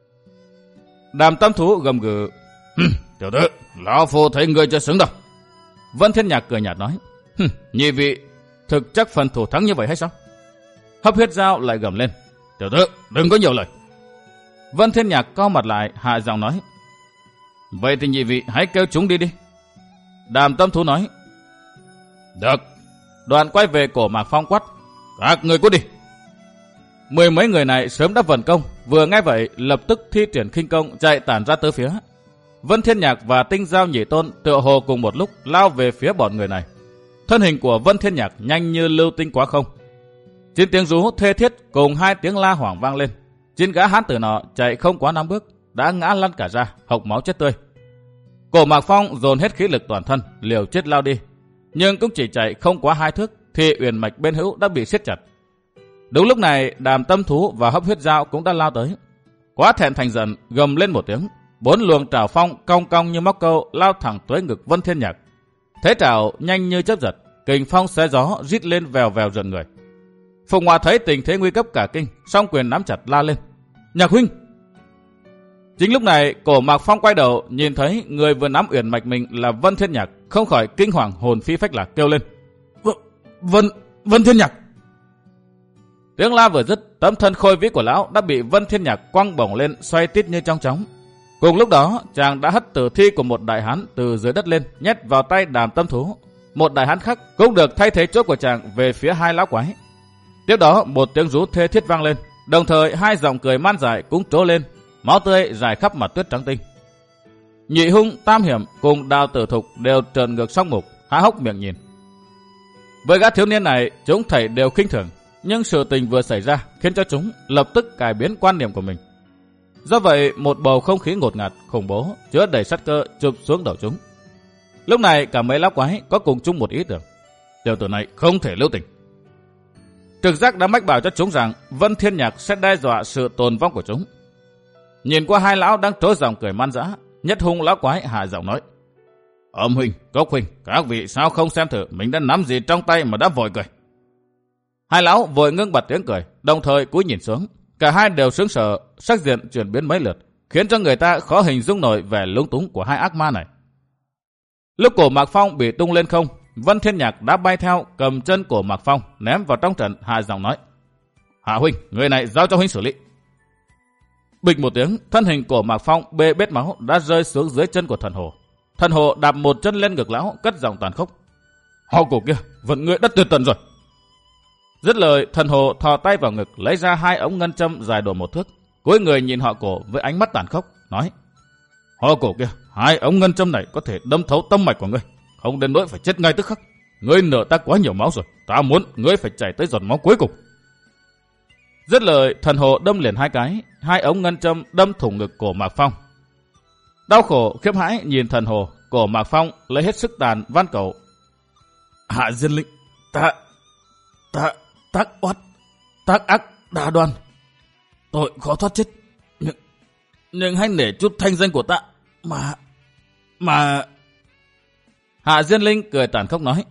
Đàm Tâm Thú gầm gừ: "Tiểu tử, lão phu thấy ngươi chưa xứng đâu." Vân Thiên Nhạc cười nhạt nói: "Nhị vị thực chắc phần thủ thắng như vậy hay sao?" Hấp huyết dao lại gầm lên: "Tiểu tử, đừng có nhiều lời." Vân Thiên Nhạc cau mặt lại, hạ giọng nói: "Vậy thì nhị vị hãy kêu chúng đi đi." Đàm Tâm Thú nói: "Được." Đoạn quay về cổ Mạc Phong quát: "Các người cút đi." Mười mấy người này sớm đã vận công, vừa nghe vậy lập tức thi triển khinh công chạy tản ra tới phía. Vân Thiên Nhạc và Tinh Giao Nhị Tôn tựa hồ cùng một lúc lao về phía bọn người này. Thân hình của Vân Thiên Nhạc nhanh như lưu tinh quá không. Chín tiếng rú thê thiết cùng hai tiếng la hoảng vang lên. Chín gã hán tử nọ chạy không quá năm bước đã ngã lăn cả ra, hộc máu chết tươi. Cổ Mạc Phong dồn hết khí lực toàn thân, liều chết lao đi, nhưng cũng chỉ chạy không quá hai thước thì uyển mạch bên hữu đã bị siết chặt. Đúng lúc này, Đàm Tâm Thú và Hấp huyết dao cũng đã lao tới. Quá thẹn thành giận, gầm lên một tiếng, bốn luồng trảo phong cong cong như móc câu lao thẳng tới ngực Vân Thiên Nhạc. Thế trảo nhanh như chớp giật, kình phong xé gió rít lên vèo vèo rợn người. Phùng Ngọa thấy tình thế nguy cấp cả kinh, song quyền nắm chặt la lên: "Nhạc huynh!" Chính lúc này, cổ Mạc Phong quay đầu nhìn thấy người vừa nắm uyển mạch mình là Vân Thiên Nhạc, không khỏi kinh hoàng hồn phi phách lạc kêu lên: V Vân Vân Thiên Nhạc! Tiếng la vừa dứt, tấm thân khôi vĩ của lão đã bị Vân Thiên Nhạc quăng bổng lên, xoay tít như trong chóng. Cùng lúc đó, chàng đã hất tử thi của một đại hán từ dưới đất lên, nhét vào tay Đàm Tâm Thú. Một đại hán khác cũng được thay thế chỗ của chàng về phía hai lão quái. Tiếp đó, một tiếng rú thê thiết vang lên, đồng thời hai giọng cười man dại cũng trố lên, máu tươi rải khắp mặt tuyết trắng tinh. Nhị Hung, Tam Hiểm cùng Đào Tử Thục đều trợn ngược song mục, há hốc miệng nhìn. Với gã thiếu niên này, chúng thảy đều khinh thường, nhưng sự tình vừa xảy ra khiến cho chúng lập tức cải biến quan niệm của mình. Do vậy, một bầu không khí ngột ngạt, khủng bố, chứa đầy sát cơ chụp xuống đầu chúng. Lúc này cả mấy lão quái có cùng chung một ý tưởng: tiểu tử này không thể lưu tình. Trực giác đã mách bảo cho chúng rằng Vân Thiên Nhạc sẽ đe dọa sự tồn vong của chúng. Nhìn qua hai lão đang trối giọng cười man dã, Nhất Hung lão quái hạ giọng nói: Âm huynh, Cốc huynh, các vị sao không xem thử mình đã nắm gì trong tay mà đã vội cười. Hai lão vội ngưng bật tiếng cười, đồng thời cúi nhìn xuống. Cả hai đều sững sờ, sắc diện chuyển biến mấy lượt, khiến cho người ta khó hình dung nổi vẻ lúng túng của hai ác ma này. Lúc cổ Mạc Phong bị tung lên không, Vân Thiên Nhạc đã bay theo, cầm chân cổ Mạc Phong ném vào trong trận, hạ giọng nói: Hạ huynh, người này giao cho huynh xử lý. Bịch một tiếng, thân hình cổ Mạc Phong bê bết máu đã rơi xuống dưới chân của Thần Hồ. Thần Hồ đạp một chân lên ngực lão, cất giọng tàn khốc: Hò cổ kia, vận ngươi đã tuyệt tận rồi. Dứt lời, Thần Hồ thò tay vào ngực, lấy ra hai ống ngân châm dài độ một thước, cúi người nhìn họ cổ với ánh mắt tàn khốc, nói: Họ cổ kia, hai ống ngân châm này có thể đâm thấu tâm mạch của ngươi, không đến nỗi phải chết ngay tức khắc. Ngươi nợ ta quá nhiều máu rồi, ta muốn ngươi phải chảy tới giọt máu cuối cùng. Dứt lời, Thần Hồ đâm liền hai cái, hai ống ngân châm đâm thủng ngực cổ Mạc Phong. Đau khổ khiếp hãi nhìn Thần Hồ, cổ Mạc Phong lấy hết sức tàn van cầu: Hạ Diên Linh, ta, ta, tác oát, tác ác đa đoan. tội khó thoát chết. Nhưng, nhưng hãy nể chút thanh danh của ta. Mà... Mà... Hạ Diên Linh cười tàn khốc nói.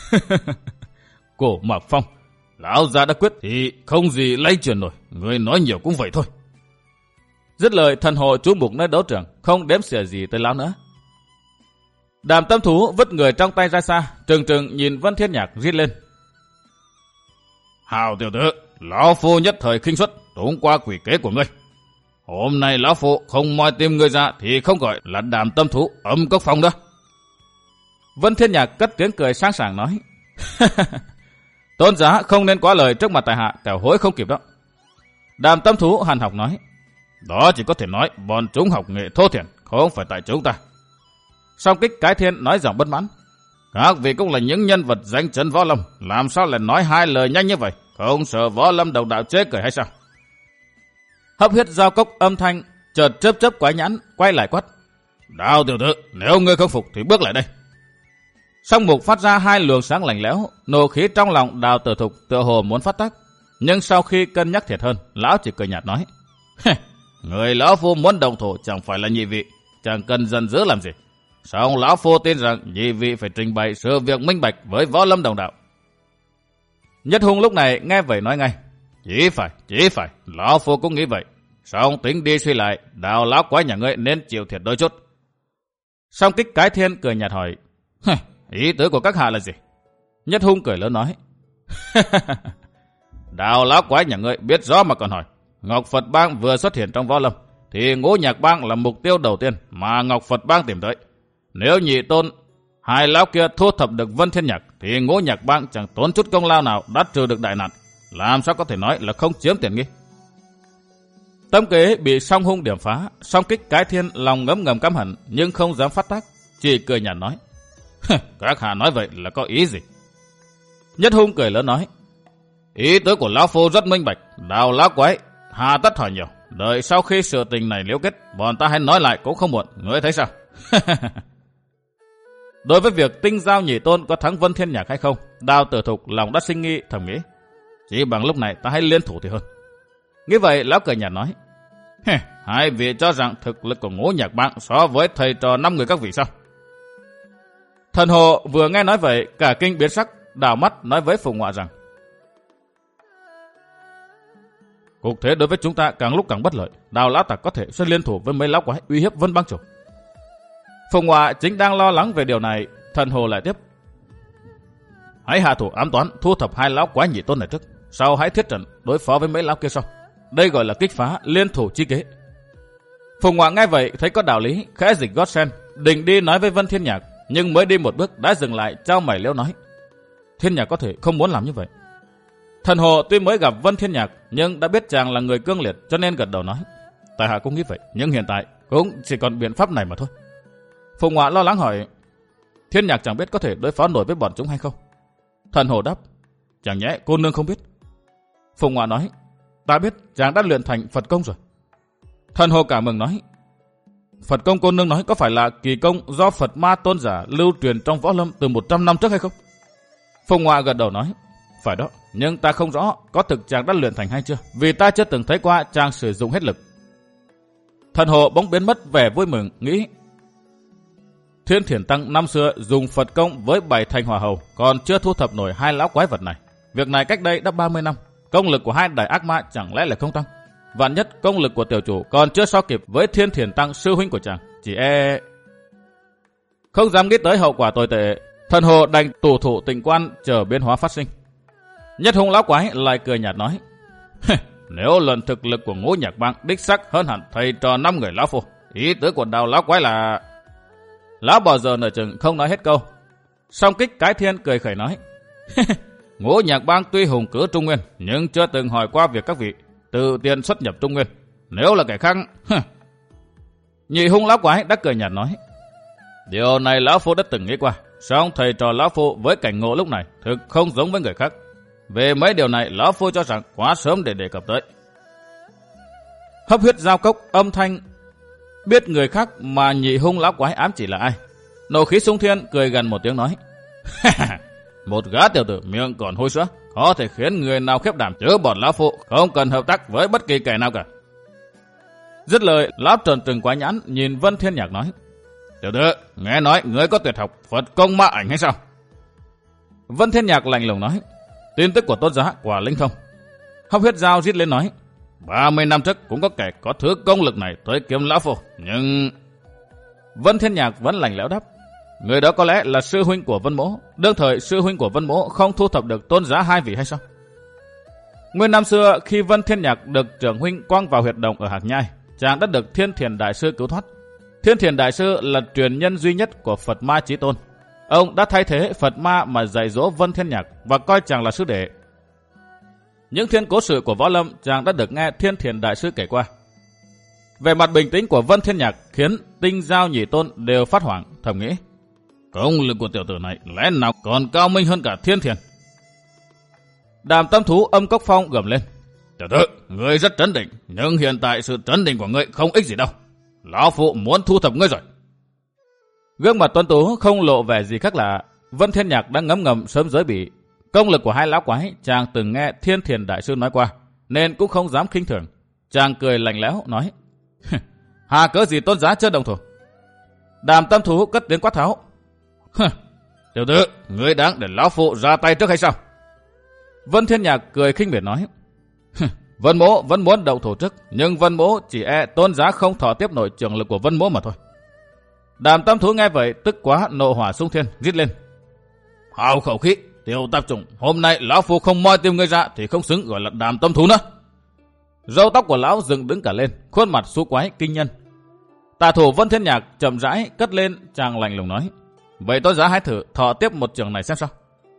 Cổ Mạc Phong, lão già đã quyết thì không gì lay chuyển nổi. Người nói nhiều cũng vậy thôi. Dứt lời, thần hồ chú mục nơi đấu trường, không đếm xỉa gì tới lão nữa. Đàm Tâm Thú vứt người trong tay ra xa, trừng trừng nhìn Vân Thiên Nhạc rít lên. Hào tiểu tử, lão phu nhất thời khinh suất, trúng qua quỷ kế của ngươi. Hôm nay lão phu không moi tìm người ra thì không gọi là Đàm Tâm Thú âm cốc phong nữa. Vân Thiên Nhạc cất tiếng cười sang sảng nói. Tôn giá không nên quá lời trước mặt tại hạ, kẻo hối không kịp đó. Đàm Tâm Thú hàn học nói. Đó chỉ có thể nói bọn chúng học nghệ thô thiển, không phải tại chúng ta. Song Kích Cái Thiên nói giọng bất mãn. Các vị cũng là những nhân vật danh chấn võ lâm, làm sao lại nói hai lời nhanh như vậy? Không sợ võ lâm đồng đạo chế cười hay sao? Hấp Huyết Giao Cốc âm thanh chợt chớp chớp quái nhãn, quay lại quát. Đào tiểu tử, nếu ngươi không phục thì bước lại đây. Song Mục phát ra hai luồng sáng lạnh lẽo, nộ khí trong lòng Đào Tử Thục tựa hồ muốn phát tác. Nhưng sau khi cân nhắc thiệt hơn, lão chỉ cười nhạt nói. Người lão phu muốn đồng thủ chẳng phải là nhị vị, chẳng cần giận dữ làm gì. Song lão phu tin rằng nhị vị phải trình bày sự việc minh bạch với võ lâm đồng đạo. Nhất Hung lúc này nghe vậy nói ngay. Chỉ phải, chỉ phải, lão phu cũng nghĩ vậy. Song tính đi suy lại, Đào lão quái nhà ngươi nên chịu thiệt đôi chút. Song Kích Cái Thiên cười nhạt hỏi. Ý tứ của các hạ là gì? Nhất Hung cười lớn nói. Đào lão quái nhà ngươi biết rõ mà còn hỏi. Ngọc Phật Bang vừa xuất hiện trong võ lâm, thì Ngũ Nhạc Bang là mục tiêu đầu tiên mà Ngọc Phật Bang tìm tới. Nếu nhị tôn hai lão kia thu thập được Vân Thiên Nhạc, thì Ngũ Nhạc Bang chẳng tốn chút công lao nào đã trừ được đại nạn. Làm sao có thể nói là không chiếm tiện nghi? Tâm kế bị Song Hung điểm phá, Song Kích Cái Thiên lòng ngấm ngầm căm hận nhưng không dám phát tác, chỉ cười nhạt nói. Các hạ nói vậy là có ý gì? Nhất Hung cười lớn nói. Ý tứ của lão phu rất minh bạch. Đào lão quái hà tất hỏi nhiều. Đợi sau khi sự tình này liễu kết, bọn ta hãy nói lại cũng không muộn. Ngươi thấy sao? Đối với việc Tinh Giao nhị tôn có thắng Vân Thiên Nhạc hay không, Đào Tử Thục lòng đã sinh nghi thầm nghĩ. Chỉ bằng lúc này ta hãy liên thủ thì hơn. Nghĩ vậy lão cười nhạt nói. Hai vị cho rằng thực lực của Ngũ Nhạc Bang so với thầy trò năm người các vị sao? Thần Hồ vừa nghe nói vậy, cả kinh biến sắc, đảo mắt nói với Phùng Ngoại rằng. Cục thế đối với chúng ta càng lúc càng bất lợi. Đào lão tặc có thể sẽ liên thủ với mấy lão quái uy hiếp Vân Bang chủ. Phùng Ngoại chính đang lo lắng về điều này, Thần Hồ lại tiếp. Hãy hạ thủ ám toán, thu thập hai lão quái nhị tôn này trước, sau hãy thiết trận đối phó với mấy lão kia sau. Đây gọi là kích phá liên thủ chi kế. Phùng Ngoại nghe vậy thấy có đạo lý, khẽ dịch gót sen, định đi nói với Vân Thiên Nhạc, nhưng mới đi một bước đã dừng lại, trao mày liễu nói. Thiên Nhạc có thể không muốn làm như vậy. Thần Hồ tuy mới gặp Vân Thiên Nhạc nhưng đã biết chàng là người cương liệt, cho nên gật đầu nói. Tại hạ cũng nghĩ vậy, nhưng hiện tại cũng chỉ còn biện pháp này mà thôi. Phùng Ngoại lo lắng hỏi. Thiên Nhạc chẳng biết có thể đối phó nổi với bọn chúng hay không? Thần Hồ đáp. Chẳng nhẽ cô nương không biết? Phùng Ngoại nói. Ta biết, chàng đã luyện thành Phật công rồi. Thần Hồ cảm mừng nói. Phật công cô nương nói có phải là kỳ công do Phật Ma tôn giả lưu truyền trong võ lâm từ một trăm năm trước hay không? Phùng Ngoại gật đầu nói. Phải đó, nhưng ta không rõ có thực chàng đã luyện thành hay chưa, vì ta chưa từng thấy qua chàng sử dụng hết lực. Thần Hồ bỗng biến mất vẻ vui mừng, nghĩ. Thiên Thiền Tăng năm xưa dùng Phật công với bảy thành hỏa hầu, còn chưa thu thập nổi hai lão quái vật này. Việc này cách đây đã ba mươi năm, công lực của hai đại ác ma chẳng lẽ là không tăng? Vạn nhất công lực của tiểu chủ còn chưa so kịp với Thiên Thiền Tăng sư huynh của chàng, chỉ e... Không dám nghĩ tới hậu quả tồi tệ, Thần Hồ đành tủ thủ tịnh quan chờ biến hóa phát sinh. Nhất Hung lão quái lại cười nhạt nói. Nếu lần thực lực của Ngũ Nhạc Bang đích sắc hơn hẳn thầy trò năm người lão phu, ý tứ của Đào lão quái là... Lão bỏ giờ nửa chừng không nói hết câu. Song Kích Cái Thiên cười khẩy nói. Ngũ Nhạc Bang tuy hùng cứ Trung Nguyên, nhưng chưa từng hỏi qua việc các vị tự tiền xuất nhập Trung Nguyên. Nếu là kẻ khác... Nhị Hung lão quái đã cười nhạt nói. Điều này lão phu đã từng nghĩ qua, song thầy trò lão phu với cảnh ngộ lúc này thực không giống với người khác. Về mấy điều này lão phu cho rằng quá sớm để đề cập tới. Hấp Huyết Giao Cốc âm thanh biết người khác mà Nhị Hung lão quái ám chỉ là ai. Nộ khí xung thiên cười gần một tiếng nói. một gã tiểu tử miệng còn hôi sữa, có thể khiến người nào khiếp đảm chớ bọn lão phụ không cần hợp tác với bất kỳ kẻ nào cả. Dứt lời, lão tròn trừng quái nhãn nhìn Vân Thiên Nhạc nói: Tiểu tử, nghe nói ngươi có tuyệt học Phật công ma ảnh hay sao? Vân Thiên Nhạc lạnh lùng nói: Tin tức của tôn giá quả linh thông. Hấp Huyết Dao rít lên nói: ba mươi năm trước cũng có kẻ có thứ công lực này tới kiếm lão phu, nhưng... Vân Thiên Nhạc vẫn lạnh lẽo đáp: Người đó có lẽ là sư huynh của Vân Mỗ. Đương thời sư huynh của Vân Mỗ không thu thập được tôn giá hai vị hay sao? Nguyên năm xưa khi Vân Thiên Nhạc được trưởng huynh quăng vào huyệt động ở Hạc Nhai, chàng đã được Thiên Thiền Đại Sư cứu thoát. Thiên Thiền Đại Sư là truyền nhân duy nhất của Phật Ma Chí Tôn. Ông đã thay thế Phật Ma mà dạy dỗ Vân Thiên Nhạc và coi chàng là sư đệ. Những thiên cố sự của võ lâm chàng đã được nghe Thiên Thiền Đại Sư kể qua. Về mặt bình tĩnh của Vân Thiên Nhạc khiến Tinh Giao Nhị Tôn đều phát hoảng, thầm nghĩ: công lực của tiểu tử này lẽ nào còn cao minh hơn cả Thiên Thiền. Đàm Tâm Thú âm cốc phong gầm lên: Tiểu tử, ngươi rất trấn định, nhưng hiện tại sự trấn định của ngươi không ích gì đâu. Lão phụ muốn thu thập ngươi rồi. Gương mặt tuấn tú không lộ vẻ gì khác lạ. Vân Thiên Nhạc đang ngấm ngầm sớm giới bị công lực của hai lão quái chàng từng nghe Thiên Thiền Đại Sư nói qua, nên cũng không dám khinh thường. Chàng cười lạnh lẽo nói: hà cớ gì tôn giá chưa đồng thủ. Đàm Tâm Thú cất tiếng quát tháo: Tiểu tử, ngươi đáng để lão phụ ra tay trước hay sao? Vân Thiên Nhạc cười khinh miệt nói: Vân Mỗ vẫn muốn động thủ trước, nhưng Vân Mỗ chỉ e tôn giá không thọ tiếp nổi trường lực của Vân Mỗ mà thôi. Đàm Tâm Thú nghe vậy tức quá nộ hỏa xung thiên, rít lên: hào khẩu khí, tiểu tạp chủng, hôm nay lão phu không moi tim ngươi ra thì không xứng gọi là Đàm Tâm Thú nữa. Râu tóc của lão dựng đứng cả lên, khuôn mặt xú quái kinh nhân. Tà thủ Vân Thiên Nhạc chậm rãi cất lên, chàng lạnh lùng nói: vậy tôn giá hãy thử thọ tiếp một trường này xem sao.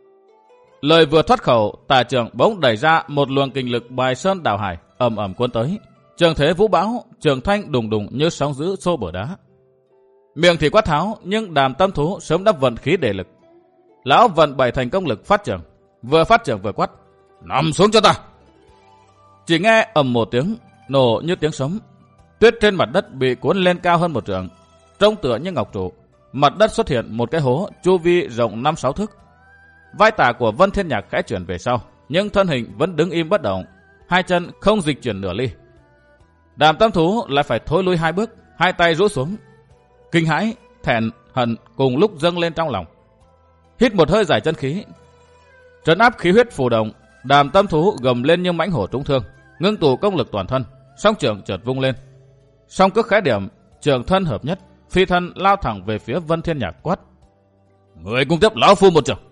Lời vừa thoát khẩu, tà trường bỗng đẩy ra một luồng kinh lực bài sơn đảo hải, ầm ầm cuốn tới. Trường thế vũ bão, trường thanh đùng đùng như sóng dữ xô bờ đá. Miệng thì quát tháo, nhưng Đàm Tâm Thú sớm đã vận khí để lực. Lão vận bảy thành công lực phát trường, vừa phát trường vừa quát: nằm xuống cho ta. Chỉ nghe ầm một tiếng, nổ như tiếng sấm. Tuyết trên mặt đất bị cuốn lên cao hơn một trượng, trông tựa như ngọc trụ. Mặt đất xuất hiện một cái hố chu vi rộng năm sáu thước. Vai tả của Vân Thiên Nhạc khẽ chuyển về sau, nhưng thân hình vẫn đứng im bất động, hai chân không dịch chuyển nửa ly. Đàm Tâm Thú lại phải thối lui hai bước, hai tay rũ xuống. Kinh hãi, thẹn, hận cùng lúc dâng lên trong lòng. Hít một hơi giải chân khí, trấn áp khí huyết phù động, Đàm Tâm Thú gầm lên như mãnh hổ trúng thương, ngưng tụ công lực toàn thân, song trường chợt vung lên. Song cước khẽ điểm, trường thân hợp nhất, phi thân lao thẳng về phía Vân Thiên Nhạc quát: người cung tiếp lão phu một trường.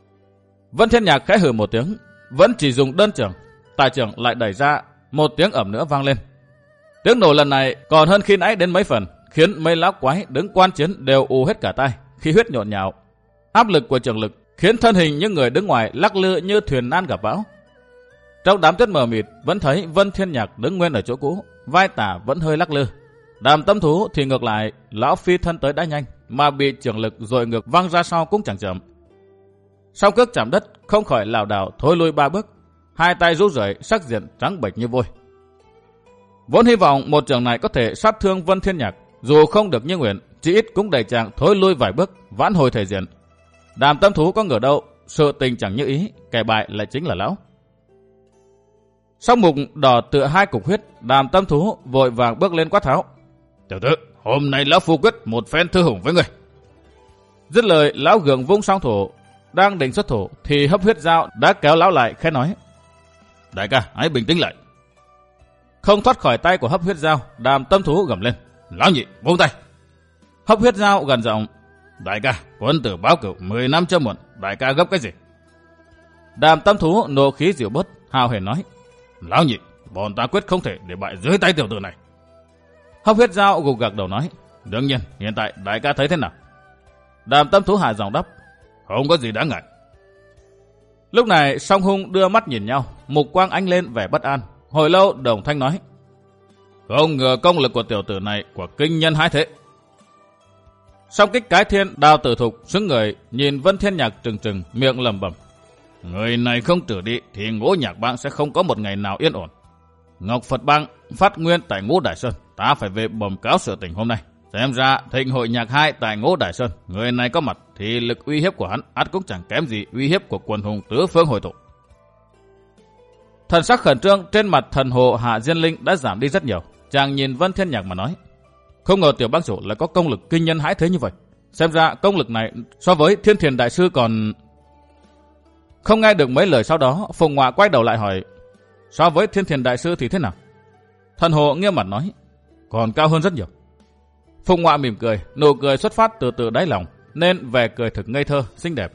Vân Thiên Nhạc khẽ hừ một tiếng, vẫn chỉ dùng đơn trường, tài trường lại đẩy ra, một tiếng ầm nữa vang lên. Tiếng nổ lần này còn hơn khi nãy đến mấy phần, khiến mấy lão quái đứng quan chiến đều ù hết cả tai, khí huyết nhộn nhạo. Áp lực của trường lực khiến thân hình những người đứng ngoài lắc lư như thuyền nan gặp bão. Trong đám tuyết mờ mịt vẫn thấy Vân Thiên Nhạc đứng nguyên ở chỗ cũ, vai tả vẫn hơi lắc lư. Đàm Tâm Thú thì ngược lại, lão phi thân tới đã nhanh, mà bị trường lực dội ngược văng ra sau cũng chẳng chậm. Song cước chạm đất, không khỏi lảo đảo thối lui ba bước, hai tay rũ rượi, sắc diện trắng bệch như vôi. Vốn hy vọng một trường này có thể sát thương Vân Thiên Nhạc, dù không được như nguyện, chỉ ít cũng đẩy chàng thối lui vài bước, vãn hồi thể diện. Đàm Tâm Thú có ngờ đâu, sự tình chẳng như ý, kẻ bại lại chính là lão. Song mục đỏ tựa hai cục huyết, Đàm Tâm Thú vội vàng bước lên quát tháo: tiểu tử, hôm nay lão phu quyết một phen thư hùng với người. Dứt lời, lão gượng vung song thủ, đang định xuất thủ thì Hấp Huyết Dao đã kéo lão lại, khẽ nói: đại ca, hãy bình tĩnh lại. Không thoát khỏi tay của Hấp Huyết Dao, Đàm Tâm Thú gầm lên: lão nhị, buông tay. Hấp Huyết Dao gần giọng: đại ca, quân tử báo cửu mười năm chưa muộn, đại ca gấp cái gì? Đàm Tâm Thú nộ khí dịu bớt, hào hển nói: lão nhị, bọn ta quyết không thể để bại dưới tay tiểu tử này. Hấp Huyết Dao gục gật đầu nói: đương nhiên, hiện tại đại ca thấy thế nào? Đàm Tâm Thú hạ giọng đáp: không có gì đáng ngại. Lúc này Song Hung đưa mắt nhìn nhau, mục quang ánh lên vẻ bất an. Hồi lâu đồng thanh nói: không ngờ công lực của tiểu tử này của kinh nhân hái thế. Song Kích Cái Thiên Đao Tử Thục xứng người nhìn Vân Thiên Nhạc trừng trừng, miệng lẩm bẩm: người này không trừ đi thì Ngũ Nhạc Bang sẽ không có một ngày nào yên ổn. Ngọc Phật Bang phát nguyên tại Ngũ Đại Sơn, ta phải về bẩm cáo sự tình hôm nay. Xem ra thịnh hội nhạc hai tại Ngũ Đại Sơn, người này có mặt thì lực uy hiếp của hắn ắt cũng chẳng kém gì uy hiếp của quần hùng tứ phương hội tụ. Thần sắc khẩn trương trên mặt thần hồ Hạ Diên Linh đã giảm đi rất nhiều. Chàng nhìn Vân Thiên Nhạc mà nói, không ngờ tiểu bang chủ lại có công lực kinh nhân hãi thế như vậy. Xem ra công lực này so với Thiên Thiền đại sư còn... Không nghe được mấy lời sau đó, Phùng Ngoạ quay đầu lại hỏi, so với Thiên Thiền đại sư thì thế nào? Thần hồ nghiêm mặt nói, còn cao hơn rất nhiều. Phùng Ngoạ mỉm cười, nụ cười xuất phát từ từ đáy lòng, nên vẻ cười thực ngây thơ, xinh đẹp.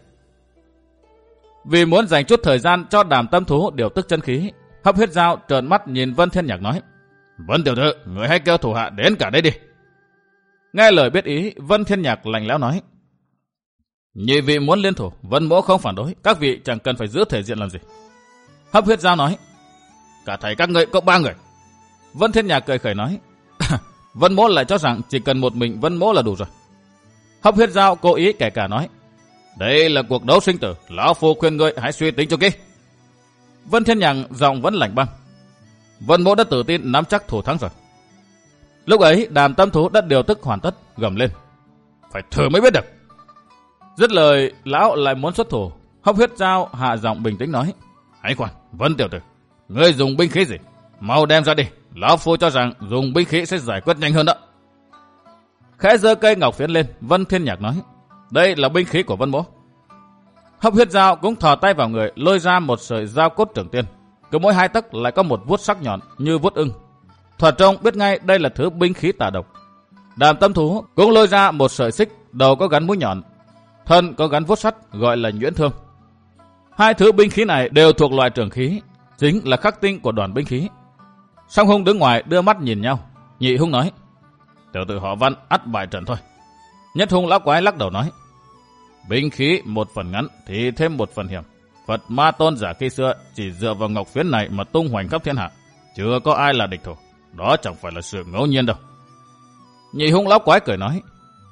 Vì muốn dành chút thời gian cho Đàm Tâm Thú điều tức chân khí, Hấp Huyết Dao trợn mắt nhìn Vân Thiên Nhạc nói, Vân tiểu thư, người hãy kêu thủ hạ đến cả đây đi. Nghe lời biết ý, Vân Thiên Nhạc lạnh lẽo nói, nhị vị muốn liên thủ, Vân mỗ không phản đối, các vị chẳng cần phải giữ thể diện làm gì. Hấp Huyết Dao nói, cả thầy các ngươi có ba người. Vân Thiên Nhạc cười khẩy nói, Vân mỗ lại cho rằng chỉ cần một mình Vân mỗ là đủ rồi. Hấp Huyết Dao cố ý kể cả nói, đây là cuộc đấu sinh tử, lão phu khuyên ngươi hãy suy tính cho kỹ. Vân Thiên Nhạc giọng vẫn lạnh băng, Vân mỗ đã tự tin nắm chắc thủ thắng rồi. Lúc ấy Đàm Tâm Thú đã điều tức hoàn tất, gầm lên, phải thử mới biết được. Dứt lời, lão lại muốn xuất thủ. Hấp Huyết Dao hạ giọng bình tĩnh nói, hãy khoan, Vân tiểu tử, ngươi dùng binh khí gì? Mau đem ra đi, lão phu cho rằng dùng binh khí sẽ giải quyết nhanh hơn đó. Khẽ giơ cây ngọc phiến lên, Vân Thiên Nhạc nói, đây là binh khí của Vân mỗ. Hấp Huyết Dao cũng thò tay vào người, lôi ra một sợi dao cốt trưởng tiên, cứ mỗi hai tấc lại có một vuốt sắc nhọn như vuốt ưng. Thoạt trông biết ngay đây là thứ binh khí tà độc. Đàm Tâm Thú cũng lôi ra một sợi xích, đầu có gắn mũi nhọn, thân có gắn vuốt sắt, gọi là nhuyễn thương. Hai thứ binh khí này đều thuộc loại trường khí, chính là khắc tinh của đoàn binh khí. Song Hung đứng ngoài đưa mắt nhìn nhau. Nhị Hung nói, tiểu tử họ Văn ắt bại trận thôi. Nhất Hung lão quái lắc đầu nói, binh khí một phần ngắn thì thêm một phần hiểm. Phật Ma Tôn giả khi xưa chỉ dựa vào ngọc phiến này mà tung hoành khắp thiên hạ, chưa có ai là địch thủ. Đó chẳng phải là sự ngẫu nhiên đâu. Nhị Hung lão quái cười nói,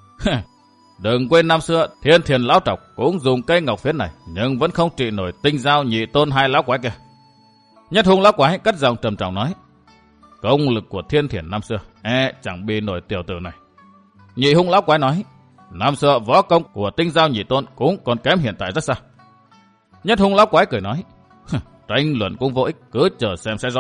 đừng quên năm xưa Thiên Thiền lão trọc cũng dùng cây ngọc phiến này, nhưng vẫn không trị nổi Tinh Giao Nhị Tôn hai lão quái kia. Nhất Hung lão quái cất giọng trầm trọng nói, công lực của Thiên Thiền năm xưa e chẳng bị nổi tiểu tử này. Nhị Hung lão quái nói, năm xưa võ công của Tinh Giao Nhị Tôn cũng còn kém hiện tại rất xa. Nhất Hung lão quái cười nói, tranh luận cũng vô ích, cứ chờ xem sẽ rõ.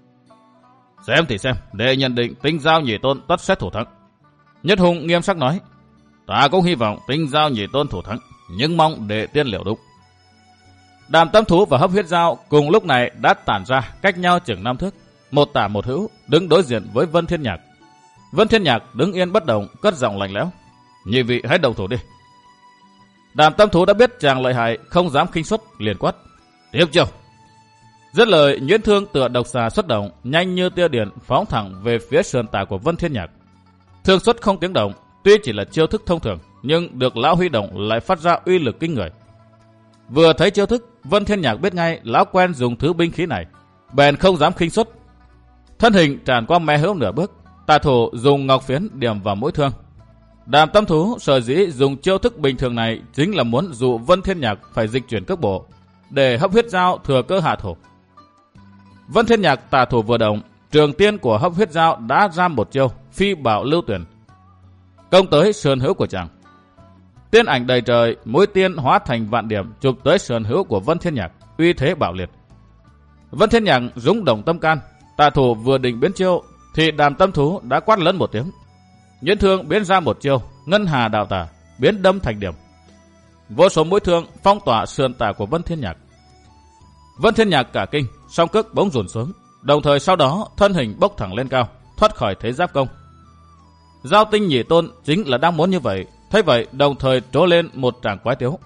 Xem thì xem, để nhận định Tinh Giao Nhị Tôn tất sẽ thủ thắng. Nhất Hung nghiêm sắc nói, ta cũng hy vọng Tinh Giao Nhị Tôn thủ thắng, nhưng mong để tiên liệu đúng. Đàm Tâm Thú và Hấp Huyết Dao cùng lúc này đã tản ra cách nhau chừng năm thước, một tả một hữu, đứng đối diện với Vân Thiên Nhạc. Vân Thiên Nhạc đứng yên bất động, cất giọng lạnh lẽo, nhị vị hãy động thủ đi. Đàm Tâm Thú đã biết chàng lợi hại, không dám khinh suất, liền quát, tiếp chiêu. Dứt lời, nhuyễn thương tựa độc xà xuất động, nhanh như tia điện phóng thẳng về phía sườn tả của Vân Thiên Nhạc. Thương xuất không tiếng động, tuy chỉ là chiêu thức thông thường, nhưng được lão huy động lại phát ra uy lực kinh người. Vừa thấy chiêu thức, Vân Thiên Nhạc biết ngay lão quen dùng thứ binh khí này, bèn không dám khinh suất. Thân hình tràn qua mé hữu nửa bước, tà thủ dùng ngọc phiến điểm vào mũi thương. Đàm Tâm Thú sở dĩ dùng chiêu thức bình thường này chính là muốn dụ Vân Thiên Nhạc phải dịch chuyển cước bộ, để Hấp Huyết Dao thừa cơ hạ thủ. Vân Thiên Nhạc tà thủ vừa động, trường tiên của Hấp Huyết Dao đã ra một chiêu phi bảo lưu tuyển, công tới sườn hữu của chàng. Tiên ảnh đầy trời, mũi tiên hóa thành vạn điểm chụp tới sườn hữu của Vân Thiên Nhạc, uy thế bạo liệt. Vân Thiên Nhạc rúng động tâm can, tà thủ vừa định biến chiêu thì Đàm Tâm Thú đã quát lớn một tiếng. Nhuyễn thương biến ra một chiêu, ngân hà đạo tả, biến đâm thành điểm. Vô số mũi thương phong tỏa sườn tả của Vân Thiên Nhạc. Vân Thiên Nhạc cả kinh, song cước bỗng rụn xuống, đồng thời sau đó thân hình bốc thẳng lên cao, thoát khỏi thế giáp công. Giao Tinh Nhị Tôn chính là đang muốn như vậy, thấy vậy đồng thời trố lên một tràng quái tiếu.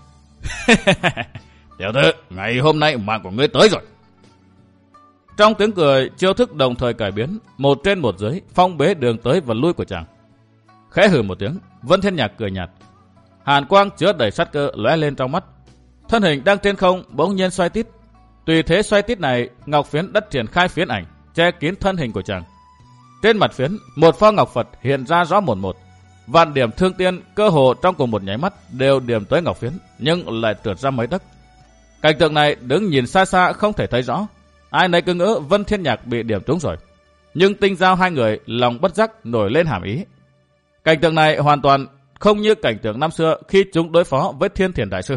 Tiểu thư, ngày hôm nay mạng của ngươi tới rồi. Trong tiếng cười, chiêu thức đồng thời cải biến, một trên một dưới, phong bế đường tới và lui của chàng. Khẽ hừ một tiếng, Vân Thiên Nhạc cười nhạt. Hàn quang chứa đầy sát cơ lóe lên trong mắt. Thân hình đang trên không bỗng nhiên xoay tít. Tùy thế xoay tít này, ngọc phiến đất triển khai phiến ảnh, che kín thân hình của chàng. Trên mặt phiến, một pho ngọc Phật hiện ra rõ một một. Vạn điểm thương tiên cơ hồ trong cùng một nháy mắt đều điểm tới ngọc phiến, nhưng lại trượt ra mấy tấc. Cảnh tượng này đứng nhìn xa xa không thể thấy rõ. Ai nấy cứ ngỡ Vân Thiên Nhạc bị điểm trúng rồi. Nhưng Tinh Giao hai người lòng bất giác nổi lên hàm ý. Cảnh tượng này hoàn toàn không như cảnh tượng năm xưa khi chúng đối phó với Thiên Thiền Đại Sư.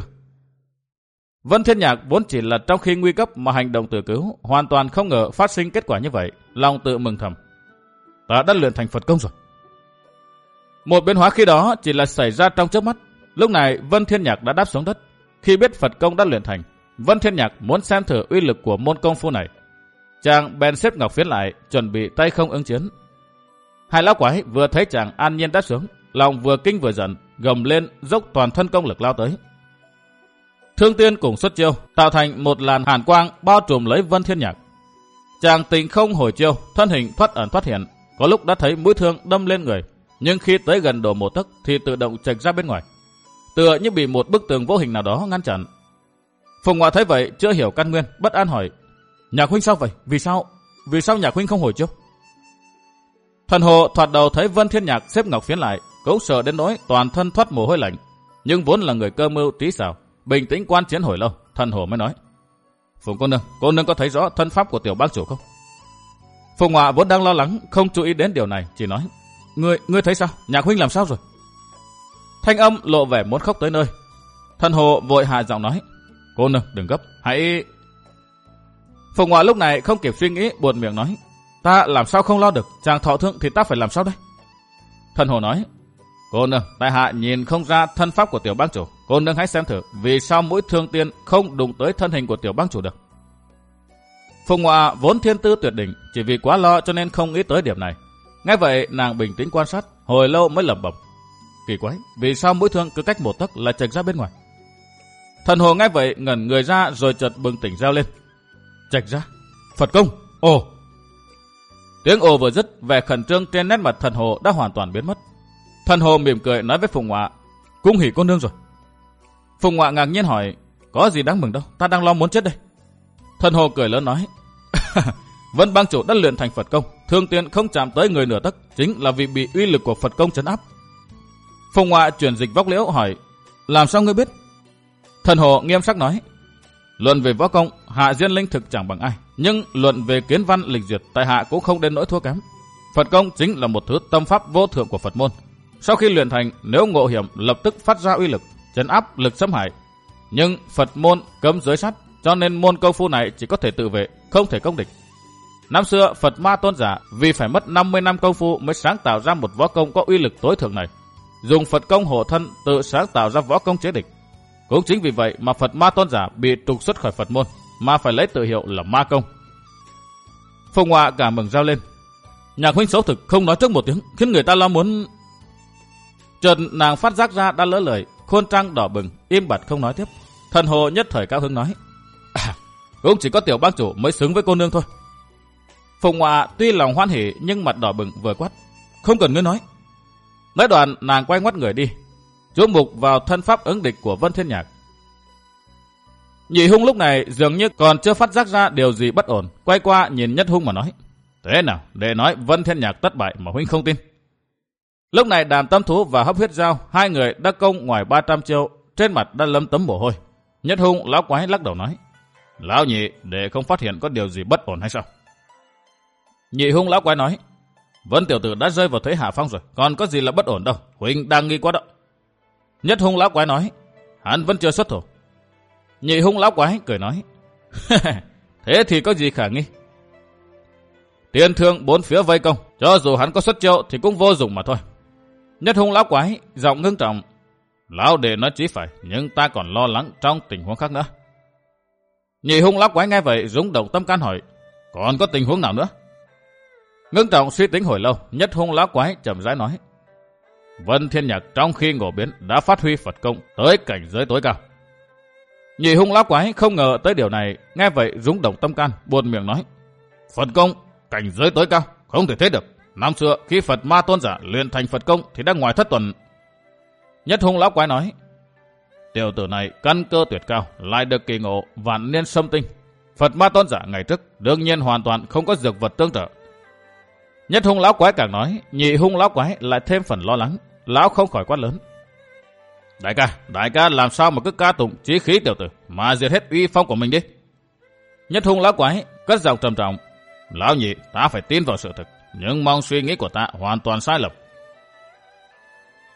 Vân Thiên Nhạc vốn chỉ là trong khi nguy cấp mà hành động tự cứu, hoàn toàn không ngờ phát sinh kết quả như vậy, lòng tự mừng thầm. Ta đã luyện thành Phật công rồi. Một biến hóa khi đó chỉ là xảy ra trong chớp mắt. Lúc này Vân Thiên Nhạc đã đáp xuống đất. Khi biết Phật công đã luyện thành, Vân Thiên Nhạc muốn xem thử uy lực của môn công phu này. Chàng bèn xếp ngọc phiến lại, chuẩn bị tay không ứng chiến. Hai lão quái vừa thấy chàng an nhiên đáp xuống, lòng vừa kinh vừa giận, gầm lên dốc toàn thân công lực lao tới. Thương Tiên cùng xuất chiêu, tạo thành một làn hàn quang bao trùm lấy Vân Thiên Nhạc. Chàng tình không hồi chiêu, thân hình thoát ẩn thoát hiện, có lúc đã thấy mũi thương đâm lên người, nhưng khi tới gần độ một tấc thì tự động chệch ra bên ngoài, tựa như bị một bức tường vô hình nào đó ngăn chặn. Phùng Ngoại thấy vậy chưa hiểu căn nguyên, bất an hỏi: Nhạc huynh sao vậy? Vì sao? Vì sao Nhạc huynh không hồi chiêu? Thần Hồ thoạt đầu thấy Vân Thiên Nhạc xếp ngọc phiến lại, cũng sợ đến nỗi toàn thân thoát mồ hôi lạnh, nhưng vốn là người cơ mưu trí xảo, bình tĩnh quan chiến hồi lâu, Thần Hồ mới nói: Phùng cô nương, cô nương có thấy rõ thân pháp của tiểu bang chủ không? Phùng Ngoại vốn đang lo lắng, không chú ý đến điều này, chỉ nói: Ngươi, ngươi thấy sao? Nhạc huynh làm sao rồi? Thanh âm lộ vẻ muốn khóc tới nơi. Thần Hồ vội hạ giọng nói: Cô nương đừng gấp, hãy... Phùng Ngoại lúc này không kịp suy nghĩ, buồn miệng nói: Ta làm sao không lo được, chàng thọ thương thì ta phải làm sao đây? Thần Hồ nói: Cô nương, tại hạ nhìn không ra thân pháp của tiểu bang chủ, cô nương hãy xem thử vì sao mũi thương tiên không đụng tới thân hình của tiểu bang chủ được. Phùng Ngoại vốn thiên tư tuyệt đỉnh, chỉ vì quá lo cho nên không nghĩ tới điểm này. Nghe vậy nàng bình tĩnh quan sát, hồi lâu mới lẩm bẩm: Kỳ quái, vì sao mũi thương cứ cách một tấc là chệch ra bên ngoài? Thần Hồ nghe vậy ngẩn người ra rồi chợt bừng tỉnh reo lên: Chệch ra? Phật công? Ồ! Tiếng ồ vừa dứt, vẻ khẩn trương trên nét mặt Thần Hồ đã hoàn toàn biến mất. Thần Hồ mỉm cười nói với Phùng Ngoại: Cung hỉ cô nương rồi. Phùng Ngoại ngạc nhiên hỏi: Có gì đáng mừng đâu, ta đang lo muốn chết đây. Thần Hồ cười lớn nói: Vân bang chủ đã luyện thành Phật công, thương tiên không chạm tới người nửa tấc, chính là vì bị uy lực của Phật công trấn áp. Phùng Ngoại chuyển dịch vóc liễu hỏi: Làm sao ngươi biết? Thần Hồ nghiêm sắc nói: Luận về võ công, hạ Diên Linh thực chẳng bằng ai, nhưng luận về kiến văn lịch duyệt, tại hạ cũng không đến nỗi thua kém. Phật công chính là một thứ tâm pháp vô thượng của Phật môn. Sau khi luyện thành, nếu ngộ hiểm lập tức phát ra uy lực, trấn áp lực xâm hại. Nhưng Phật môn cấm giới sát, cho nên môn công phu này chỉ có thể tự vệ, không thể công địch. Năm xưa Phật Ma Tôn giả vì phải mất năm mươi năm công phu mới sáng tạo ra một võ công có uy lực tối thượng này, dùng Phật công hộ thân tự sáng tạo ra võ công chế địch. Cũng chính vì vậy mà Phật Ma Tôn giả bị trục xuất khỏi Phật môn, mà phải lấy tự hiệu là Ma Công. Phùng Ngoại cả mừng rao lên: Nhạc huynh xấu thực, không nói trước một tiếng, khiến người ta lo muốn... Chợt nàng phát giác ra đã lỡ lời, khuôn trăng đỏ bừng, im bặt không nói tiếp. Thần Hồ nhất thời cao hứng nói: À, cũng chỉ có tiểu bang chủ mới xứng với cô nương thôi. Phùng Ngoại tuy lòng hoan hỉ nhưng mặt đỏ bừng, vừa quát: Không cần ngươi nói. Nói đoạn nàng quay ngoắt người đi, chú mục vào thân pháp ứng địch của Vân Thiên Nhạc. Nhị Hung lúc này dường như còn chưa phát giác ra điều gì bất ổn, quay qua nhìn Nhất Hung mà nói: Thế nào, để nói Vân Thiên Nhạc tất bại mà huynh không tin? Lúc này Đàm Tâm Thú và Hấp Huyết Dao, hai người đã công ngoài ba trăm chiêu, trên mặt đã lấm tấm mồ hôi. Nhất Hung lão quái lắc đầu nói: Lão nhị, để không phát hiện có điều gì bất ổn hay sao? Nhị Hung lão quái nói: Vân tiểu tử đã rơi vào thế hạ phong rồi, còn có gì là bất ổn đâu, huynh đang nghi quá đó. Nhất Hung lão quái nói: Hắn vẫn chưa xuất thủ. Nhị Hung lão quái cười nói: Thế thì có gì khả nghi? Tiền thương bốn phía vây công, cho dù hắn có xuất chiêu thì cũng vô dụng mà thôi. Nhất Hung lão quái giọng ngưng trọng: Lão đệ nói chí phải, nhưng ta còn lo lắng trong tình huống khác nữa. Nhị Hung lão quái nghe vậy rung động tâm can hỏi: Còn có tình huống nào nữa? Ngưng trọng suy tính hồi lâu, Nhất Hung lão quái chậm rãi nói: Vân Thiên Nhạc trong khi ngộ biến đã phát huy Phật công tới cảnh giới tối cao. Nhị Hung lão quái không ngờ tới điều này, nghe vậy rung động tâm can, buồn miệng nói: Phật công cảnh giới tối cao, không thể thế được. Năm xưa khi Phật Ma Tôn giả luyện thành Phật công thì đã ngoài thất tuần. Nhất Hung lão quái nói: Tiểu tử này căn cơ tuyệt cao, lại được kỳ ngộ vạn niên sâm tinh. Phật Ma Tôn giả ngày trước đương nhiên hoàn toàn không có dược vật tương trợ. Nhất Hung lão quái càng nói, Nhị Hung lão quái lại thêm phần lo lắng. Lão không khỏi quát lớn: Đại ca, đại ca làm sao mà cứ ca tụng chí khí tiểu tử mà diệt hết uy phong của mình đi. Nhất Hung lão quái cất giọng trầm trọng: Lão nhị, ta phải tin vào sự thực, nhưng mong suy nghĩ của ta hoàn toàn sai lầm.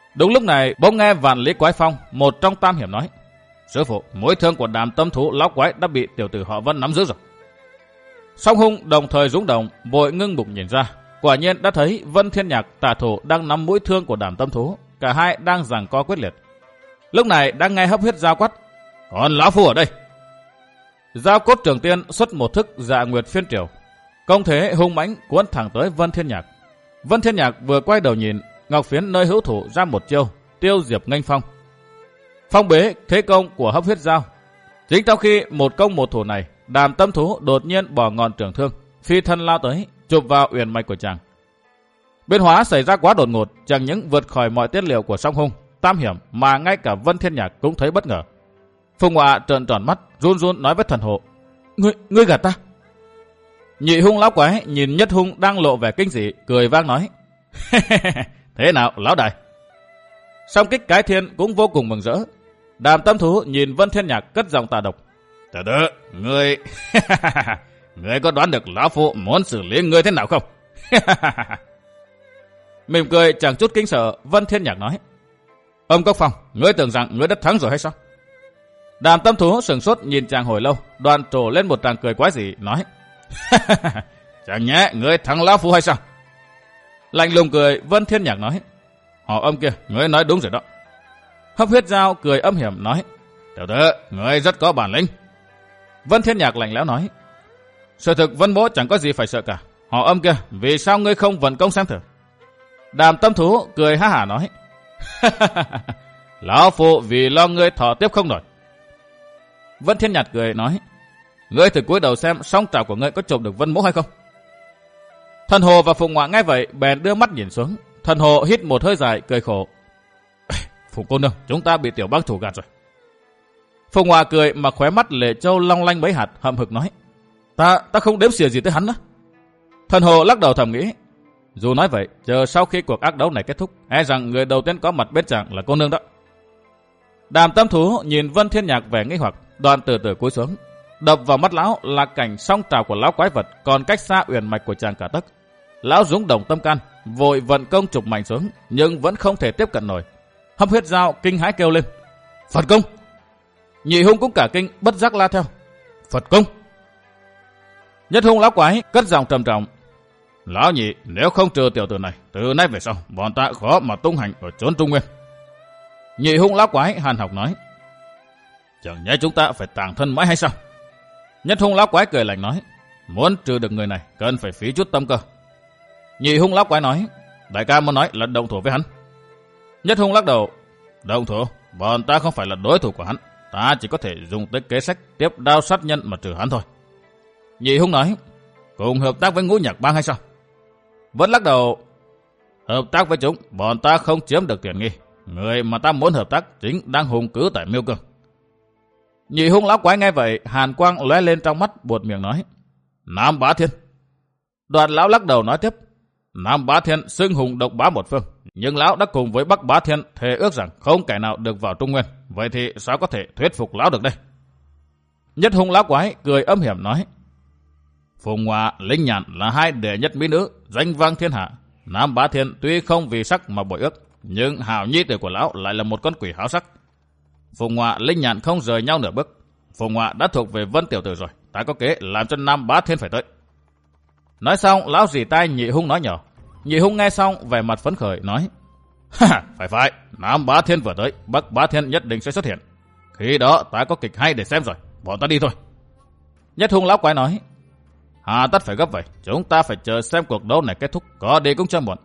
Đúng lúc này bỗng nghe Vạn Lý Quái Phong, một trong tam hiểm nói: Sư phụ, mũi thương của Đàm Tâm Thú lão quái đã bị tiểu tử họ Vân nắm giữ rồi. Song Hùng đồng thời rúng động, vội ngưng bụng nhìn ra, quả nhiên đã thấy Vân Thiên Nhạc tả thủ đang nắm mũi thương của Đàm Tâm Thú, cả hai đang giằng co quyết liệt. Lúc này đang nghe Hấp Huyết Giao quát: Còn lão phu ở đây! Giao Cốt Trường Tiên xuất một thức Dạ Nguyệt Phiên Triều, công thế hung mãnh cuốn thẳng tới Vân Thiên Nhạc. Vân Thiên Nhạc vừa quay đầu nhìn, ngọc phiến nơi hữu thủ ra một chiêu tiêu diệp nghênh phong. Phong bế thế công của Hấp Huyết Giao. Chính trong khi một công một thủ này, Đàm Tâm Thú đột nhiên bỏ ngọn trường thương, phi thân lao tới, chụp vào uyển mạch của chàng. Biến hóa xảy ra quá đột ngột, chẳng những vượt khỏi mọi tiết liệu của Song Hung, tam hiểm mà ngay cả Vân Thiên Nhạc cũng thấy bất ngờ. Phùng Họa trợn tròn mắt, run run nói với thần hộ: Ngươi, ngươi gạt ta! Nhị Hung lão quái nhìn Nhất Hung đang lộ vẻ kinh dị, cười vang nói: Thế nào lão đại? Song Kích Cái Thiên cũng vô cùng mừng rỡ. Đàm Tâm Thú nhìn Vân Thiên Nhạc cất giọng tà độc: Từ từ, ngươi ngươi có đoán được lão phụ muốn xử lý ngươi thế nào không? Mỉm cười chẳng chút kinh sợ, Vân Thiên Nhạc nói: Ông Cốc Phong, ngươi tưởng rằng ngươi đã thắng rồi hay sao? Đàm Tâm Thú sừng sốt nhìn chàng hồi lâu, đoạn trổ lên một tràng cười quái dị, nói: Chẳng nhẽ ngươi thắng lão phu hay sao? Lạnh lùng cười, Vân Thiên Nhạc nói: Họ Âm kia, ngươi nói đúng rồi đó. Hấp Huyết Giao cười âm hiểm nói: Tiểu tử, ngươi rất có bản lĩnh. Vân Thiên Nhạc lạnh lẽo nói: Sự thực Vân Mỗ chẳng có gì phải sợ cả. Họ Âm kia, vì sao ngươi không vận công xem thử? Đàm Tâm Thú cười ha hả nói: Lão phụ vì lo ngươi thọ tiếp không nổi. Vân Thiên Nhạc cười nói: Ngươi thử cúi đầu xem song trảo của ngươi có chụp được Vân Mỗ hay không? Thần Hồ và Phùng Họa nghe vậy bèn đưa mắt nhìn xuống. Thần Hồ hít một hơi dài cười khổ: Phùng cô nương, chúng ta bị tiểu bang chủ gạt rồi. Phùng Họa cười mà khóe mắt lệ châu long lanh mấy hạt, hậm hực nói: Ta ta không đếm xỉa gì tới hắn đó. Thần Hồ lắc đầu thầm nghĩ: Dù nói vậy, chờ sau khi cuộc ác đấu này kết thúc, e rằng người đầu tiên có mặt bên chàng là cô nương đó. Đàm Tâm Thú nhìn Vân Thiên Nhạc vẻ nghi hoặc, đoạn từ từ cúi xuống. Đập vào mắt lão là cảnh song trào của lão quái vật còn cách xa uyển mạch của chàng cả tấc. Lão rúng động tâm can, vội vận công chụp mạnh xuống, nhưng vẫn không thể tiếp cận nổi. Hấp Huyết Giao kinh hãi kêu lên: Phật công! Nhị Hung cũng cả kinh, bất giác la theo: Phật công! Nhất Hung lão quái cất giọng trầm trọng: Lão nhị, nếu không trừ tiểu tử này, từ nay về sau bọn ta khó mà tung hành ở chốn Trung Nguyên. Nhị Hung lão quái hàn học nói: Chẳng nhẽ chúng ta phải tàng thân mãi hay sao? Nhất Hung lão quái cười lạnh nói: Muốn trừ được người này cần phải phí chút tâm cơ. Nhị Hung lão quái nói: Đại ca muốn nói là động thủ với hắn. Nhất Hung lắc đầu: Động thủ? Bọn ta không phải là đối thủ của hắn, ta chỉ có thể dùng tới kế sách tiếp đao sát nhân mà trừ hắn thôi. Nhị Hung nói: Cùng hợp tác với Ngũ Nhạc Bang hay sao? Vẫn lắc đầu: Hợp tác với chúng, bọn ta không chiếm được tiện nghi. Người mà ta muốn hợp tác chính đang hùng cứ tại Miêu Cương. Nhị Hung lão quái nghe vậy, hàn quang lóe lên trong mắt, buột miệng nói: Nam Bá Thiên. Đoạn lão lắc đầu nói tiếp: Nam Bá Thiên xưng hùng độc bá một phương, nhưng lão đã cùng với Bắc Bá Thiên thề ước rằng không kẻ nào được vào Trung Nguyên, vậy thì sao có thể thuyết phục lão được đây? Nhất Hung lão quái cười âm hiểm nói: Phùng Họa, Linh Nhạn là hai đệ nhất mỹ nữ, danh vang thiên hạ. Nam Bá Thiên tuy không vì sắc mà bội ước, nhưng hảo nhi tử của lão lại là một con quỷ háo sắc. Phùng Họa, Linh Nhạn không rời nhau nửa bước. Phùng Họa đã thuộc về Vân tiểu tử rồi, ta có kế làm cho Nam Bá Thiên phải tới. Nói xong, lão rỉ tai Nhị Hung nói nhỏ. Nhị Hung nghe xong vẻ mặt phấn khởi nói: Ha, phải phải, Nam Bá Thiên vừa tới, Bắc Bá Thiên nhất định sẽ xuất hiện. Khi đó ta có kịch hay để xem rồi, bọn ta đi thôi. Nhất Hung lão quái nói: Hà tất phải gấp vậy, chúng ta phải chờ xem cuộc đấu này kết thúc, có đi cũng chưa muộn.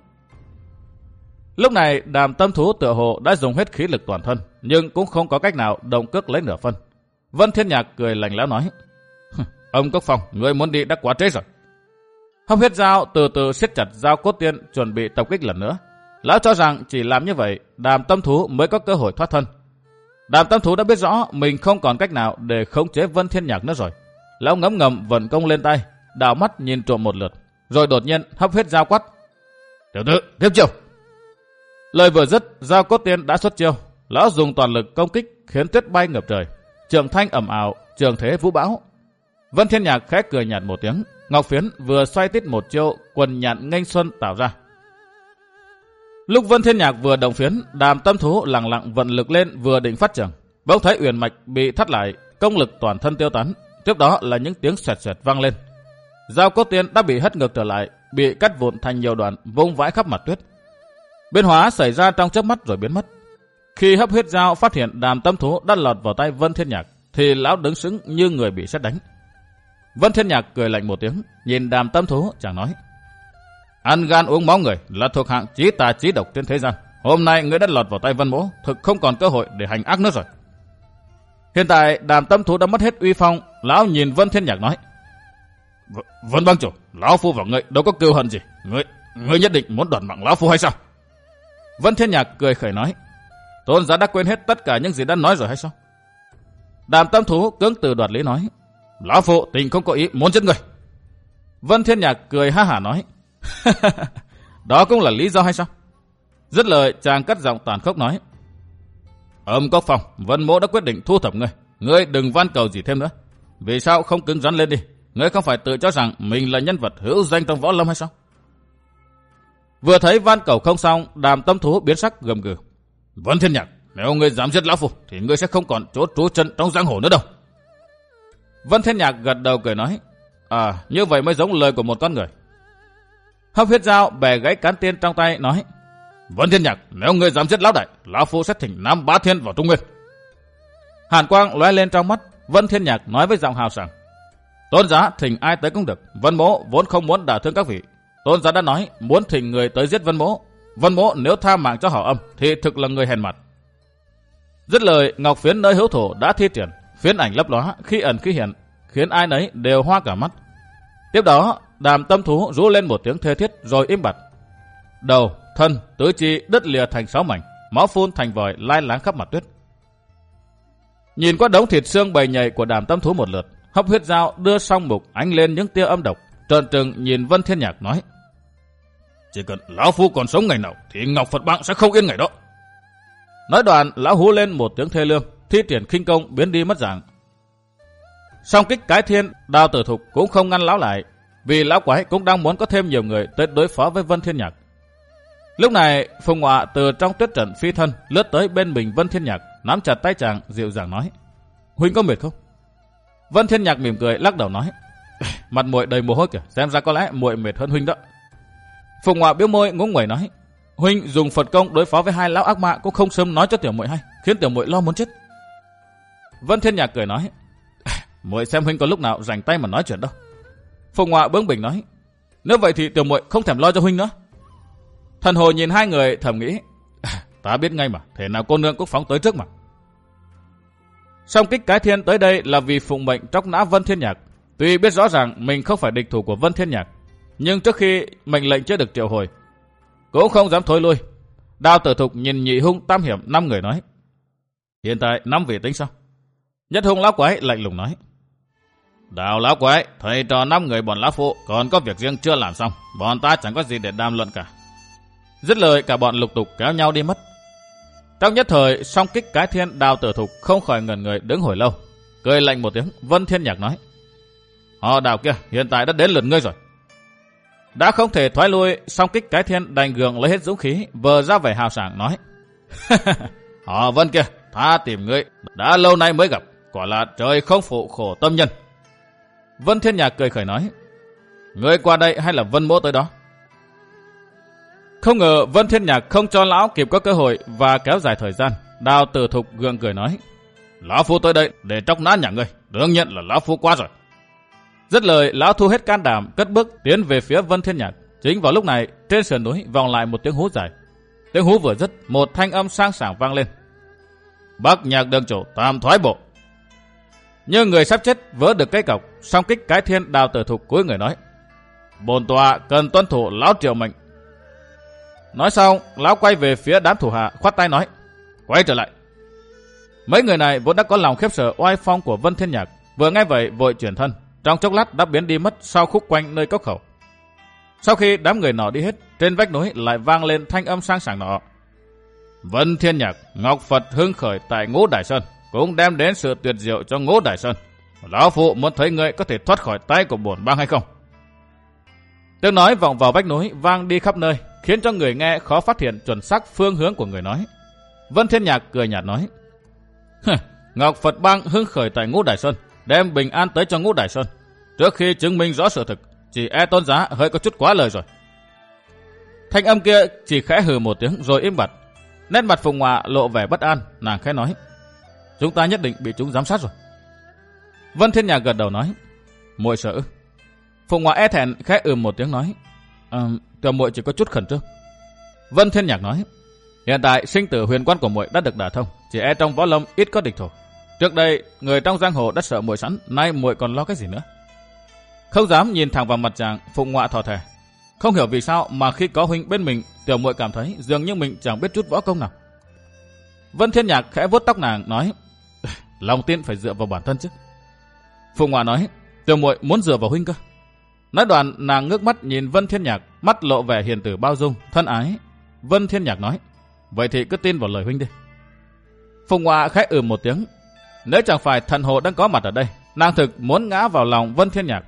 Lúc này Đàm Tâm Thú tựa hồ đã dùng hết khí lực toàn thân, nhưng cũng không có cách nào động cước lấy nửa phân. Vân Thiên Nhạc cười lạnh lẽo nói: Ông Cốc Phong, ngươi muốn đi đã quá trễ rồi. Hấp Huyết Giao từ từ siết chặt dao cốt tiên, chuẩn bị tập kích lần nữa. Lão cho rằng chỉ làm như vậy, Đàm Tâm Thú mới có cơ hội thoát thân. Đàm Tâm Thú đã biết rõ mình không còn cách nào để khống chế Vân Thiên Nhạc nữa rồi. Lão ngấm ngầm vận công lên tay, đảo mắt nhìn trộm một lượt, rồi đột nhiên Hấp Huyết Giao quát: Tiểu tử, tiếp chiêu! Lời vừa dứt, dao cốt tiên đã xuất chiêu. Lão dùng toàn lực công kích khiến tuyết bay ngập trời, trường thanh ầm ào, trường thế vũ bão. Vân Thiên Nhạc khẽ cười nhạt một tiếng, ngọc phiến vừa xoay tít một chiêu, quần nhạn nghênh xuân tạo ra. Lúc Vân Thiên Nhạc vừa động phiến, Đàm Tâm Thú lặng lặng vận lực lên vừa định phát trưởng, bỗng thấy uyển mạch bị thắt lại, công lực toàn thân tiêu tán. Tiếp đó là những tiếng xoẹt xoẹt vang lên. Dao cốt tiên đã bị hất ngược trở lại, bị cắt vụn thành nhiều đoạn, vung vãi khắp mặt tuyết. Biến hóa xảy ra trong chớp mắt rồi biến mất. Khi hấp huyết dao phát hiện Đàm Tâm Thú đã lọt vào tay Vân Thiên Nhạc, thì lão đứng sững như người bị sét đánh. Vân Thiên Nhạc cười lạnh một tiếng, nhìn Đàm Tâm Thú chàng nói: ăn gan uống máu người là thuộc hạng chí tà chí độc trên thế gian. Hôm nay ngươi đã lọt vào tay Vân Mỗ, thực không còn cơ hội để hành ác nữa rồi. Hiện tại Đàm Tâm Thú đã mất hết uy phong, lão nhìn Vân Thiên Nhạc nói: v- Vân bang chủ, lão phu và ngươi đâu có cừu hận gì, ngươi ngươi nhất định muốn đoạt mạng lão phu hay sao? Vân Thiên Nhạc cười khẩy nói: tôn giá đã quên hết tất cả những gì đã nói rồi hay sao? Đàm Tâm Thú cưỡng từ đoạt lý nói: lão phu tình không có ý muốn giết người. Vân Thiên Nhạc cười ha hả nói: đó cũng là lý do hay sao? Dứt lời chàng cất giọng tàn khốc nói: Âm Cốc Phong, Vân Mỗ đã quyết định thu thập ngươi, ngươi đừng van cầu gì thêm nữa. Vì sao không cứng rắn lên đi? Ngươi không phải tự cho rằng mình là nhân vật hữu danh trong võ lâm hay sao? Vừa thấy van cầu không xong, Đàm Tâm Thú biến sắc gầm gừ: Vân Thiên Nhạc, nếu ngươi dám giết lão phu thì ngươi sẽ không còn chỗ trú chân trong giang hồ nữa đâu. Vân Thiên Nhạc gật đầu cười nói: à, như vậy mới giống lời của một con người. Hấp huyết dao bẻ gãy cán tiên trong tay nói: Vân Thiên Nhạc, nếu ngươi dám giết lão đại, lão phu sẽ thỉnh Nam Bá Thiên vào Trung Nguyên. Hàn quang lóe lên trong mắt, Vân Thiên Nhạc nói với giọng hào sảng: tôn giá thỉnh ai tới cũng được, Vân Mỗ vốn không muốn đả thương các vị. Tôn giá đã nói muốn thỉnh người tới giết Vân Mỗ. Vân Mỗ nếu tha mạng cho họ Âm thì thực là người hèn mặt. Dứt lời, ngọc phiến nơi hữu thổ đã thi triển, phiến ảnh lấp lóa, khi ẩn khi hiện, khiến ai nấy đều hoa cả mắt. Tiếp đó, Đàm Tâm Thú rú lên một tiếng thê thiết rồi im bặt. Đầu, thân, tứ chi đứt lìa thành sáu mảnh, máu phun thành vòi lai láng khắp mặt tuyết. Nhìn qua đống thịt xương bầy nhầy của Đàm Tâm Thú một lượt, hấp huyết dao đưa song mục ánh lên những tia âm độc, trợn trừng nhìn Vân Thiên Nhạc nói: chỉ cần lão phu còn sống ngày nào thì Ngọc Phật Bang sẽ không yên ngày đó. Nói đoạn, lão hú lên một tiếng thê lương, thi triển khinh công biến đi mất dạng. Song kích cái thiên, Đao Tử Thục cũng không ngăn lão lại, vì lão quái cũng đang muốn có thêm nhiều người tới đối phó với Vân Thiên Nhạc. Lúc này, Phùng Họa từ trong tuyết trận phi thân lướt tới bên mình Vân Thiên Nhạc, nắm chặt tay chàng dịu dàng nói: huynh có mệt không? Vân Thiên Nhạc mỉm cười lắc đầu nói: mặt muội đầy mồ hôi kìa, xem ra có lẽ muội mệt hơn huynh đó. Phùng Họa biếu môi ngúng nguẩy nói: huynh dùng Phật công đối phó với hai lão ác ma cũng không sớm nói cho tiểu muội hay, khiến tiểu muội lo muốn chết. Vân Thiên Nhạc cười nói: muội xem huynh có lúc nào rảnh tay mà nói chuyện đâu. Phùng Họa bướng bỉnh nói: nếu vậy thì tiểu muội không thèm lo cho huynh nữa. Thần Hồ nhìn hai người thầm nghĩ: ta biết ngay mà, thể nào cô nương cũng phóng tới trước mà. Song kích cái thiên tới đây là vì phụng mệnh tróc nã Vân Thiên Nhạc. Tuy biết rõ ràng mình không phải địch thủ của Vân Thiên Nhạc, nhưng trước khi mệnh lệnh chưa được triệu hồi, cũng không dám thối lui. Đao Tử Thục nhìn nhị hung tam hiểm năm người nói: hiện tại năm vị tính sao? Nhất hung lão quái lạnh lùng nói: Đào lão quái, thầy trò năm người bọn lão phụ còn có việc riêng chưa làm xong, bọn ta chẳng có gì để đàm luận cả. Dứt lời, cả bọn lục tục kéo nhau đi mất. Trong nhất thời, song kích cái thiên Đào Tử Thục không khỏi ngẩn người đứng hồi lâu, cười lạnh một tiếng. Vân Thiên Nhạc nói: họ Đào kia, hiện tại đã đến lượt ngươi rồi. Đã không thể thoái lui, song kích cái thiên đành gượng lấy hết dũng khí, vờ ra vẻ hào sảng nói: họ Vân kia, ta tìm ngươi đã lâu nay mới gặp, quả là trời không phụ khổ tâm nhân. Vân Thiên Nhạc cười khởi nói: ngươi qua đây hay là Vân Mỗ tới đó? Không ngờ Vân Thiên Nhạc không cho lão kịp có cơ hội và kéo dài thời gian. Đào Tử Thục gượng cười nói: lão phu tới đây để tróc nã nhà ngươi, đương nhiên là lão phu qua rồi. Dứt lời, lão thu hết can đảm, cất bước tiến về phía Vân Thiên Nhạc. Chính vào lúc này, trên sườn núi vọng lại một tiếng hú dài. Tiếng hú vừa dứt, một thanh âm sang sảng vang lên: Bắc Nhạc đường chủ tam thoái bộ. Như người sắp chết vớ được cây cọc, song kích cái thiên Đào Tử Thục cúi người nói: bổn tọa cần tuân thủ lão triệu mệnh. Nói xong, lão quay về phía đám thủ hạ, khoát tay nói: quay trở lại. Mấy người này vốn đã có lòng khiếp sợ oai phong của Vân Thiên Nhạc, vừa nghe vậy vội chuyển thân, trong chốc lát đã biến đi mất sau khúc quanh nơi cốc khẩu. Sau khi đám người nọ đi hết, trên vách núi lại vang lên thanh âm sang sảng nọ: Vân Thiên Nhạc, Ngọc Phật hưng khởi tại Ngũ Đài Sơn, cũng đem đến sự tuyệt diệu cho Ngũ Đài Sơn. Lão phụ muốn thấy ngươi có thể thoát khỏi tay của bổn bang hay không? Tiếng nói vọng vào vách núi vang đi khắp nơi, khiến cho người nghe khó phát hiện chuẩn xác phương hướng của người nói. Vân Thiên Nhạc cười nhạt nói, Ngọc Phật Bang hưng khởi tại Ngũ Đài Sơn, đem bình an tới cho Ngũ Đài Sơn. Trước khi chứng minh rõ sự thực, chỉ e tôn giá hơi có chút quá lời rồi. Thanh âm kia chỉ khẽ hừ một tiếng rồi im bặt. Nét mặt Phùng Họa lộ vẻ bất an, nàng khẽ nói, chúng ta nhất định bị chúng giám sát rồi. Vân Thiên Nhạc gật đầu nói, muội sợ. Phùng Họa e thẹn khẽ ừm một tiếng nói, à, tiểu muội chỉ có chút khẩn trương. Vân Thiên Nhạc nói, hiện tại sinh tử huyền quan của muội đã được đả thông, chỉ e trong võ lâm ít có địch thủ. Trước đây người trong giang hồ đã sợ muội sẵn, nay muội còn lo cái gì nữa? Không dám nhìn thẳng vào mặt chàng, Phùng Họa thò thè, không hiểu vì sao mà khi có huynh bên mình, tiểu muội cảm thấy dường như mình chẳng biết chút võ công nào. Vân Thiên Nhạc khẽ vuốt tóc nàng nói, lòng tin phải dựa vào bản thân chứ. Phùng Họa nói, tiểu muội muốn dựa vào huynh cơ. Nói đoạn nàng ngước mắt nhìn Vân Thiên Nhạc, mắt lộ vẻ hiền từ bao dung, thân ái. Vân Thiên Nhạc nói, vậy thì cứ tin vào lời huynh đi. Phùng Họa khẽ ừm một tiếng. Nếu chẳng phải Thần Hồ đang có mặt ở đây, nàng thực muốn ngã vào lòng Vân Thiên Nhạc.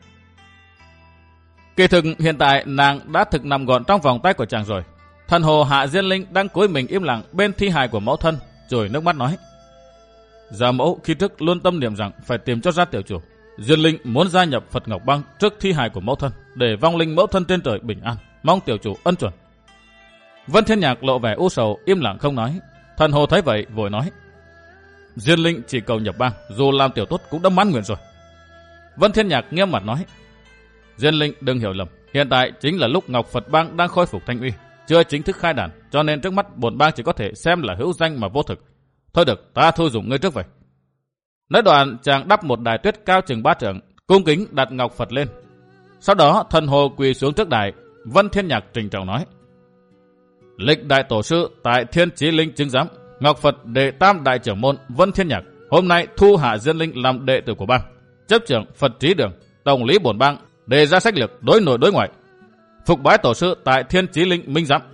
Kỳ thực hiện tại nàng đã thực nằm gọn trong vòng tay của chàng rồi. Thần Hồ Hạ Diên Linh đang cúi mình im lặng bên thi hài của mẫu thân, rồi nước mắt nói, Gia mẫu khi trước luôn tâm niệm rằng phải tìm cho ra tiểu chủ. Diên Linh muốn gia nhập Phật Ngọc Bang trước thi hài của mẫu thân, để vong linh mẫu thân trên trời bình an, mong tiểu chủ ân chuẩn. Vân Thiên Nhạc lộ vẻ u sầu, im lặng không nói. Thần Hồ thấy vậy vội nói, Diên Linh chỉ cầu nhập bang, dù làm tiểu tốt cũng đã mãn nguyện rồi. Vân Thiên Nhạc nghiêm mặt nói, Diên Linh đừng hiểu lầm, hiện tại chính là lúc Ngọc Phật Bang đang khôi phục thanh uy, chưa chính thức khai đàn, cho nên trước mắt bổn bang chỉ có thể xem là hữu danh mà vô thực. Thôi được, ta thu dụng ngươi trước vậy. Nói đoạn chàng đắp một đài tuyết cao chừng ba trượng, cung kính đặt Ngọc Phật lên. Sau đó Thần Hồ quỳ xuống trước đài. Vân Thiên Nhạc trình trọng nói, lịch đại tổ sư tại Thiên Chí Linh chứng giám, Ngọc Phật đệ tam đại trưởng môn Vân Thiên Nhạc hôm nay thu Hạ Diên Linh làm đệ tử của bang, chấp trưởng Phật Trí Đường, tổng lý bổn bang, đề ra sách lược đối nội đối ngoại, phục bái tổ sư tại Thiên Chí Linh minh giám.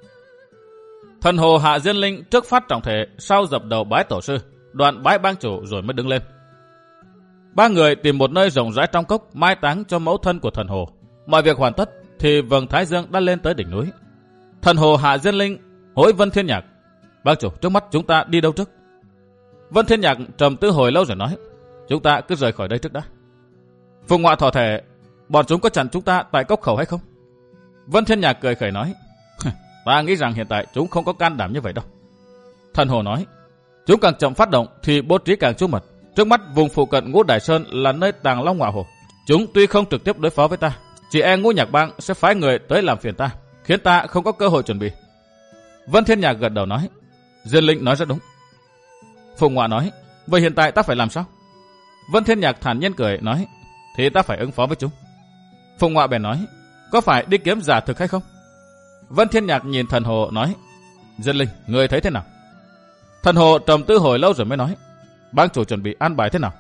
Thần Hồ Hạ Diên Linh trước phát trọng thể, sau dập đầu bái tổ sư, đoạn bái bang chủ rồi mới đứng lên. Ba người tìm một nơi rộng rãi trong cốc mai táng cho mẫu thân của Thần Hồ. Mọi việc hoàn tất thì vầng thái dương đã lên tới đỉnh núi. Thần Hồ Hạ Diên Linh hối Vân Thiên Nhạc, bang chủ, trước mắt chúng ta đi đâu trước? Vân Thiên Nhạc trầm tư hồi lâu rồi nói, chúng ta cứ rời khỏi đây trước đã. Phùng Họa thò thẻ, bọn chúng có chặn chúng ta tại cốc khẩu hay không? Vân Thiên Nhạc cười khẩy nói, ta nghĩ rằng hiện tại chúng không có can đảm như vậy đâu. Thần Hồ nói, chúng càng chậm phát động thì bố trí càng chú mật. Trước mắt vùng phụ cận Ngũ Đài Sơn là nơi tàng long ngọa hổ. Chúng tuy không trực tiếp đối phó với ta, chỉ e Ngũ Nhạc Bang sẽ phái người tới làm phiền ta, khiến ta không có cơ hội chuẩn bị. Vân Thiên Nhạc gật đầu nói, Diên Linh nói rất đúng. Phùng Họa nói, vậy hiện tại ta phải làm sao? Vân Thiên Nhạc thản nhiên cười nói, thì ta phải ứng phó với chúng. Phùng Họa bèn nói, có phải đi kiếm giả thực hay không? Vân Thiên Nhạc nhìn Thần Hồ nói, Diên Linh, người thấy thế nào? Thần Hồ trầm tư hồi lâu rồi mới nói, bang chủ chuẩn bị an bài thế nào?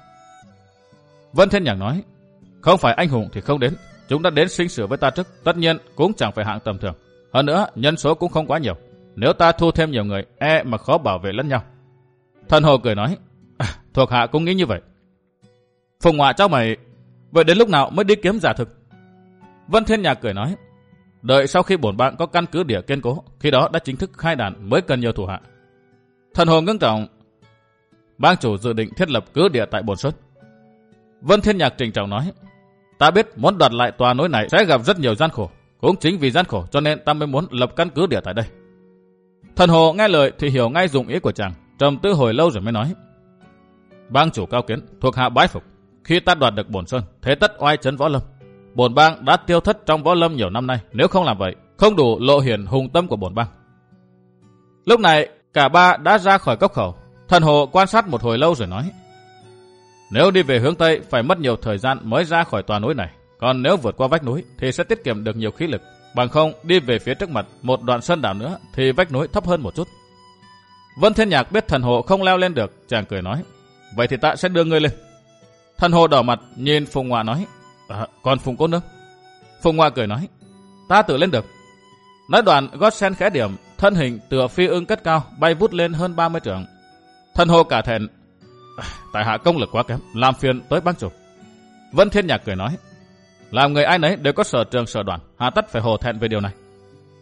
Vân Thiên Nhạc nói, không phải anh hùng thì không đến, chúng đã đến sinh sự với ta trước, tất nhiên cũng chẳng phải hạng tầm thường. Hơn nữa nhân số cũng không quá nhiều, nếu ta thu thêm nhiều người e mà khó bảo vệ lẫn nhau. Thần Hồ cười nói, à, thuộc hạ cũng nghĩ như vậy. Phùng Họa cháu mày, vậy đến lúc nào mới đi kiếm giả thực? Vân Thiên Nhạc cười nói, đợi sau khi bổn bang có căn cứ địa kiên cố, khi đó đã chính thức khai đàn mới cần nhiều thủ hạ. Thần Hồ ngưng trọng, bang chủ dự định thiết lập cứ địa tại Bồn Sơn. Vân Thiên Nhạc trịnh trọng nói, ta biết muốn đoạt lại tòa núi này sẽ gặp rất nhiều gian khổ, cũng chính vì gian khổ cho nên ta mới muốn lập căn cứ địa tại đây. Thần Hồ nghe lời thì hiểu ngay dụng ý của chàng, trầm tư hồi lâu rồi mới nói, bang chủ cao kiến, thuộc hạ bái phục. Khi ta đoạt được Bồn Sơn, thế tất oai trấn võ lâm. Bổn bang đã tiêu thất trong võ lâm nhiều năm nay, nếu không làm vậy, không đủ lộ hiển hùng tâm của bổn bang. Lúc này cả ba đã ra khỏi cốc khẩu. Thần Hồ quan sát một hồi lâu rồi nói, nếu đi về hướng Tây phải mất nhiều thời gian mới ra khỏi tòa núi này, còn nếu vượt qua vách núi thì sẽ tiết kiệm được nhiều khí lực. Bằng không đi về phía trước mặt một đoạn sơn đảo nữa thì vách núi thấp hơn một chút. Vân Thiên Nhạc biết Thần Hồ không leo lên được, chàng cười nói, vậy thì ta sẽ đưa ngươi lên. Thần Hồ đỏ mặt nhìn Phùng Họa nói, à, còn Phùng cô nương? Phùng Họa cười nói, ta tự lên được. Nói đoạn gót sen khẽ điểm, thân hình tựa phi ưng cất cao, bay vút lên hơn ba mươi trượng. Thần Hồ cả thẹn, à, tại hạ công lực quá kém, làm phiền tới bang chủ. Vân Thiên Nhạc cười nói, làm người ai nấy đều có sở trường sở đoàn, hà tất phải hồ thẹn về điều này.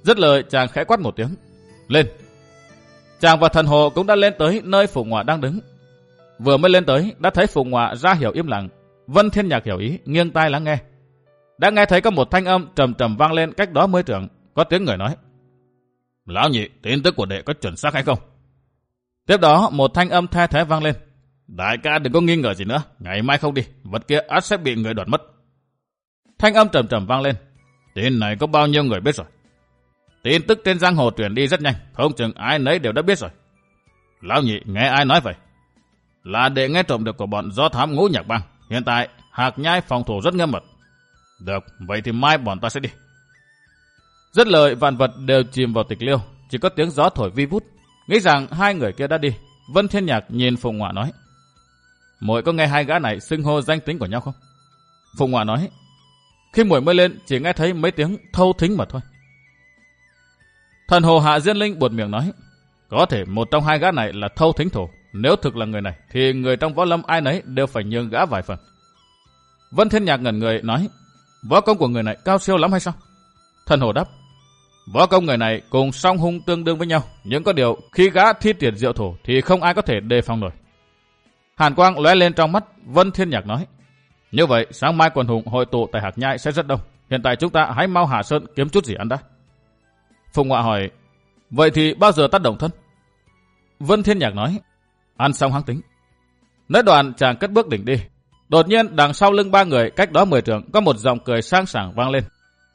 Dứt lời chàng khẽ quát một tiếng. Lên. Chàng và Thần Hồ cũng đã lên tới nơi Phùng Ngoạ đang đứng. Vừa mới lên tới đã thấy Phùng Ngoạ ra hiểu im lặng. Vân Thiên Nhạc hiểu ý, nghiêng tai lắng nghe. Đã nghe thấy có một thanh âm trầm trầm vang lên cách đó mươi trượng. Có tiếng người nói: Lão nhị, tin tức của đệ có chuẩn xác hay không? Tiếp đó một thanh âm the thế vang lên: Đại ca đừng có nghi ngờ gì nữa, ngày mai không đi, vật kia ắt sẽ bị người đoạt mất. Thanh âm trầm trầm vang lên: Tin này có bao nhiêu người biết rồi? Tin tức trên giang hồ truyền đi rất nhanh, không chừng ai nấy đều đã biết rồi. Lão nhị nghe ai nói vậy? Là đệ nghe trộm được của bọn do thám Ngũ Nhạc Bang. Hiện tại Hạc Nhai phòng thủ rất nghiêm mật. Được, vậy thì mai bọn ta sẽ đi. Dứt lời vạn vật đều chìm vào tịch liêu, chỉ có tiếng gió thổi vi vút. Nghĩ rằng hai người kia đã đi, Vân Thiên Nhạc nhìn Phùng Ngoạ nói: Muội có nghe hai gã này xưng hô danh tính của nhau không? Phùng Ngoạ nói: Khi muội mới lên chỉ nghe thấy mấy tiếng thâu thính mà thôi. Thần Hồ Hạ Diên Linh buột miệng nói: Có thể một trong hai gã này là thâu thính thủ. Nếu thực là người này thì người trong võ lâm ai nấy đều phải nhường gã vài phần. Vân Thiên Nhạc ngẩn người nói: Võ công của người này cao siêu lắm hay sao? Thần Hồ đáp: Võ công người này cùng song hung tương đương với nhau, nhưng có điều khi gã thi triển diệu thủ thì không ai có thể đề phòng nổi. Hàn quang lóe lên trong mắt. Vân Thiên Nhạc nói: Như vậy sáng mai quần hùng hội tụ tại Hạc Nhai sẽ rất đông. Hiện tại chúng ta hãy mau hạ sơn kiếm chút gì ăn đã. Phùng Ngoạ hỏi: Vậy thì bao giờ ta động thân? Vân Thiên Nhạc nói: Ăn xong hăng tính. Nói đoạn chàng cất bước đỉnh đi. Đột nhiên đằng sau lưng ba người cách đó mười trượng có một giọng cười sang sảng vang lên.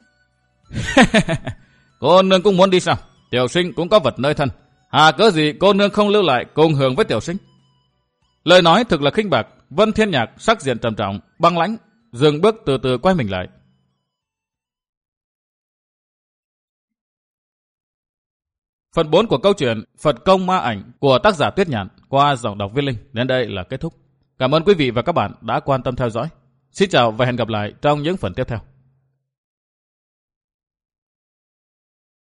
Cô nương cũng muốn đi sao? Tiểu sinh cũng có vật nơi thân. Hà cớ gì cô nương không lưu lại cùng hưởng với tiểu sinh? Lời nói thực là khinh bạc. Vân Thiên Nhạc sắc diện trầm trọng, băng lãnh, dừng bước từ từ quay mình lại. Phần bốn của câu chuyện Phật Công Ma Ảnh của tác giả Tuyết Nhạn qua giọng đọc Viết Linh đến đây là kết thúc. Cảm ơn quý vị và các bạn đã quan tâm theo dõi. Xin chào và hẹn gặp lại trong những phần tiếp theo.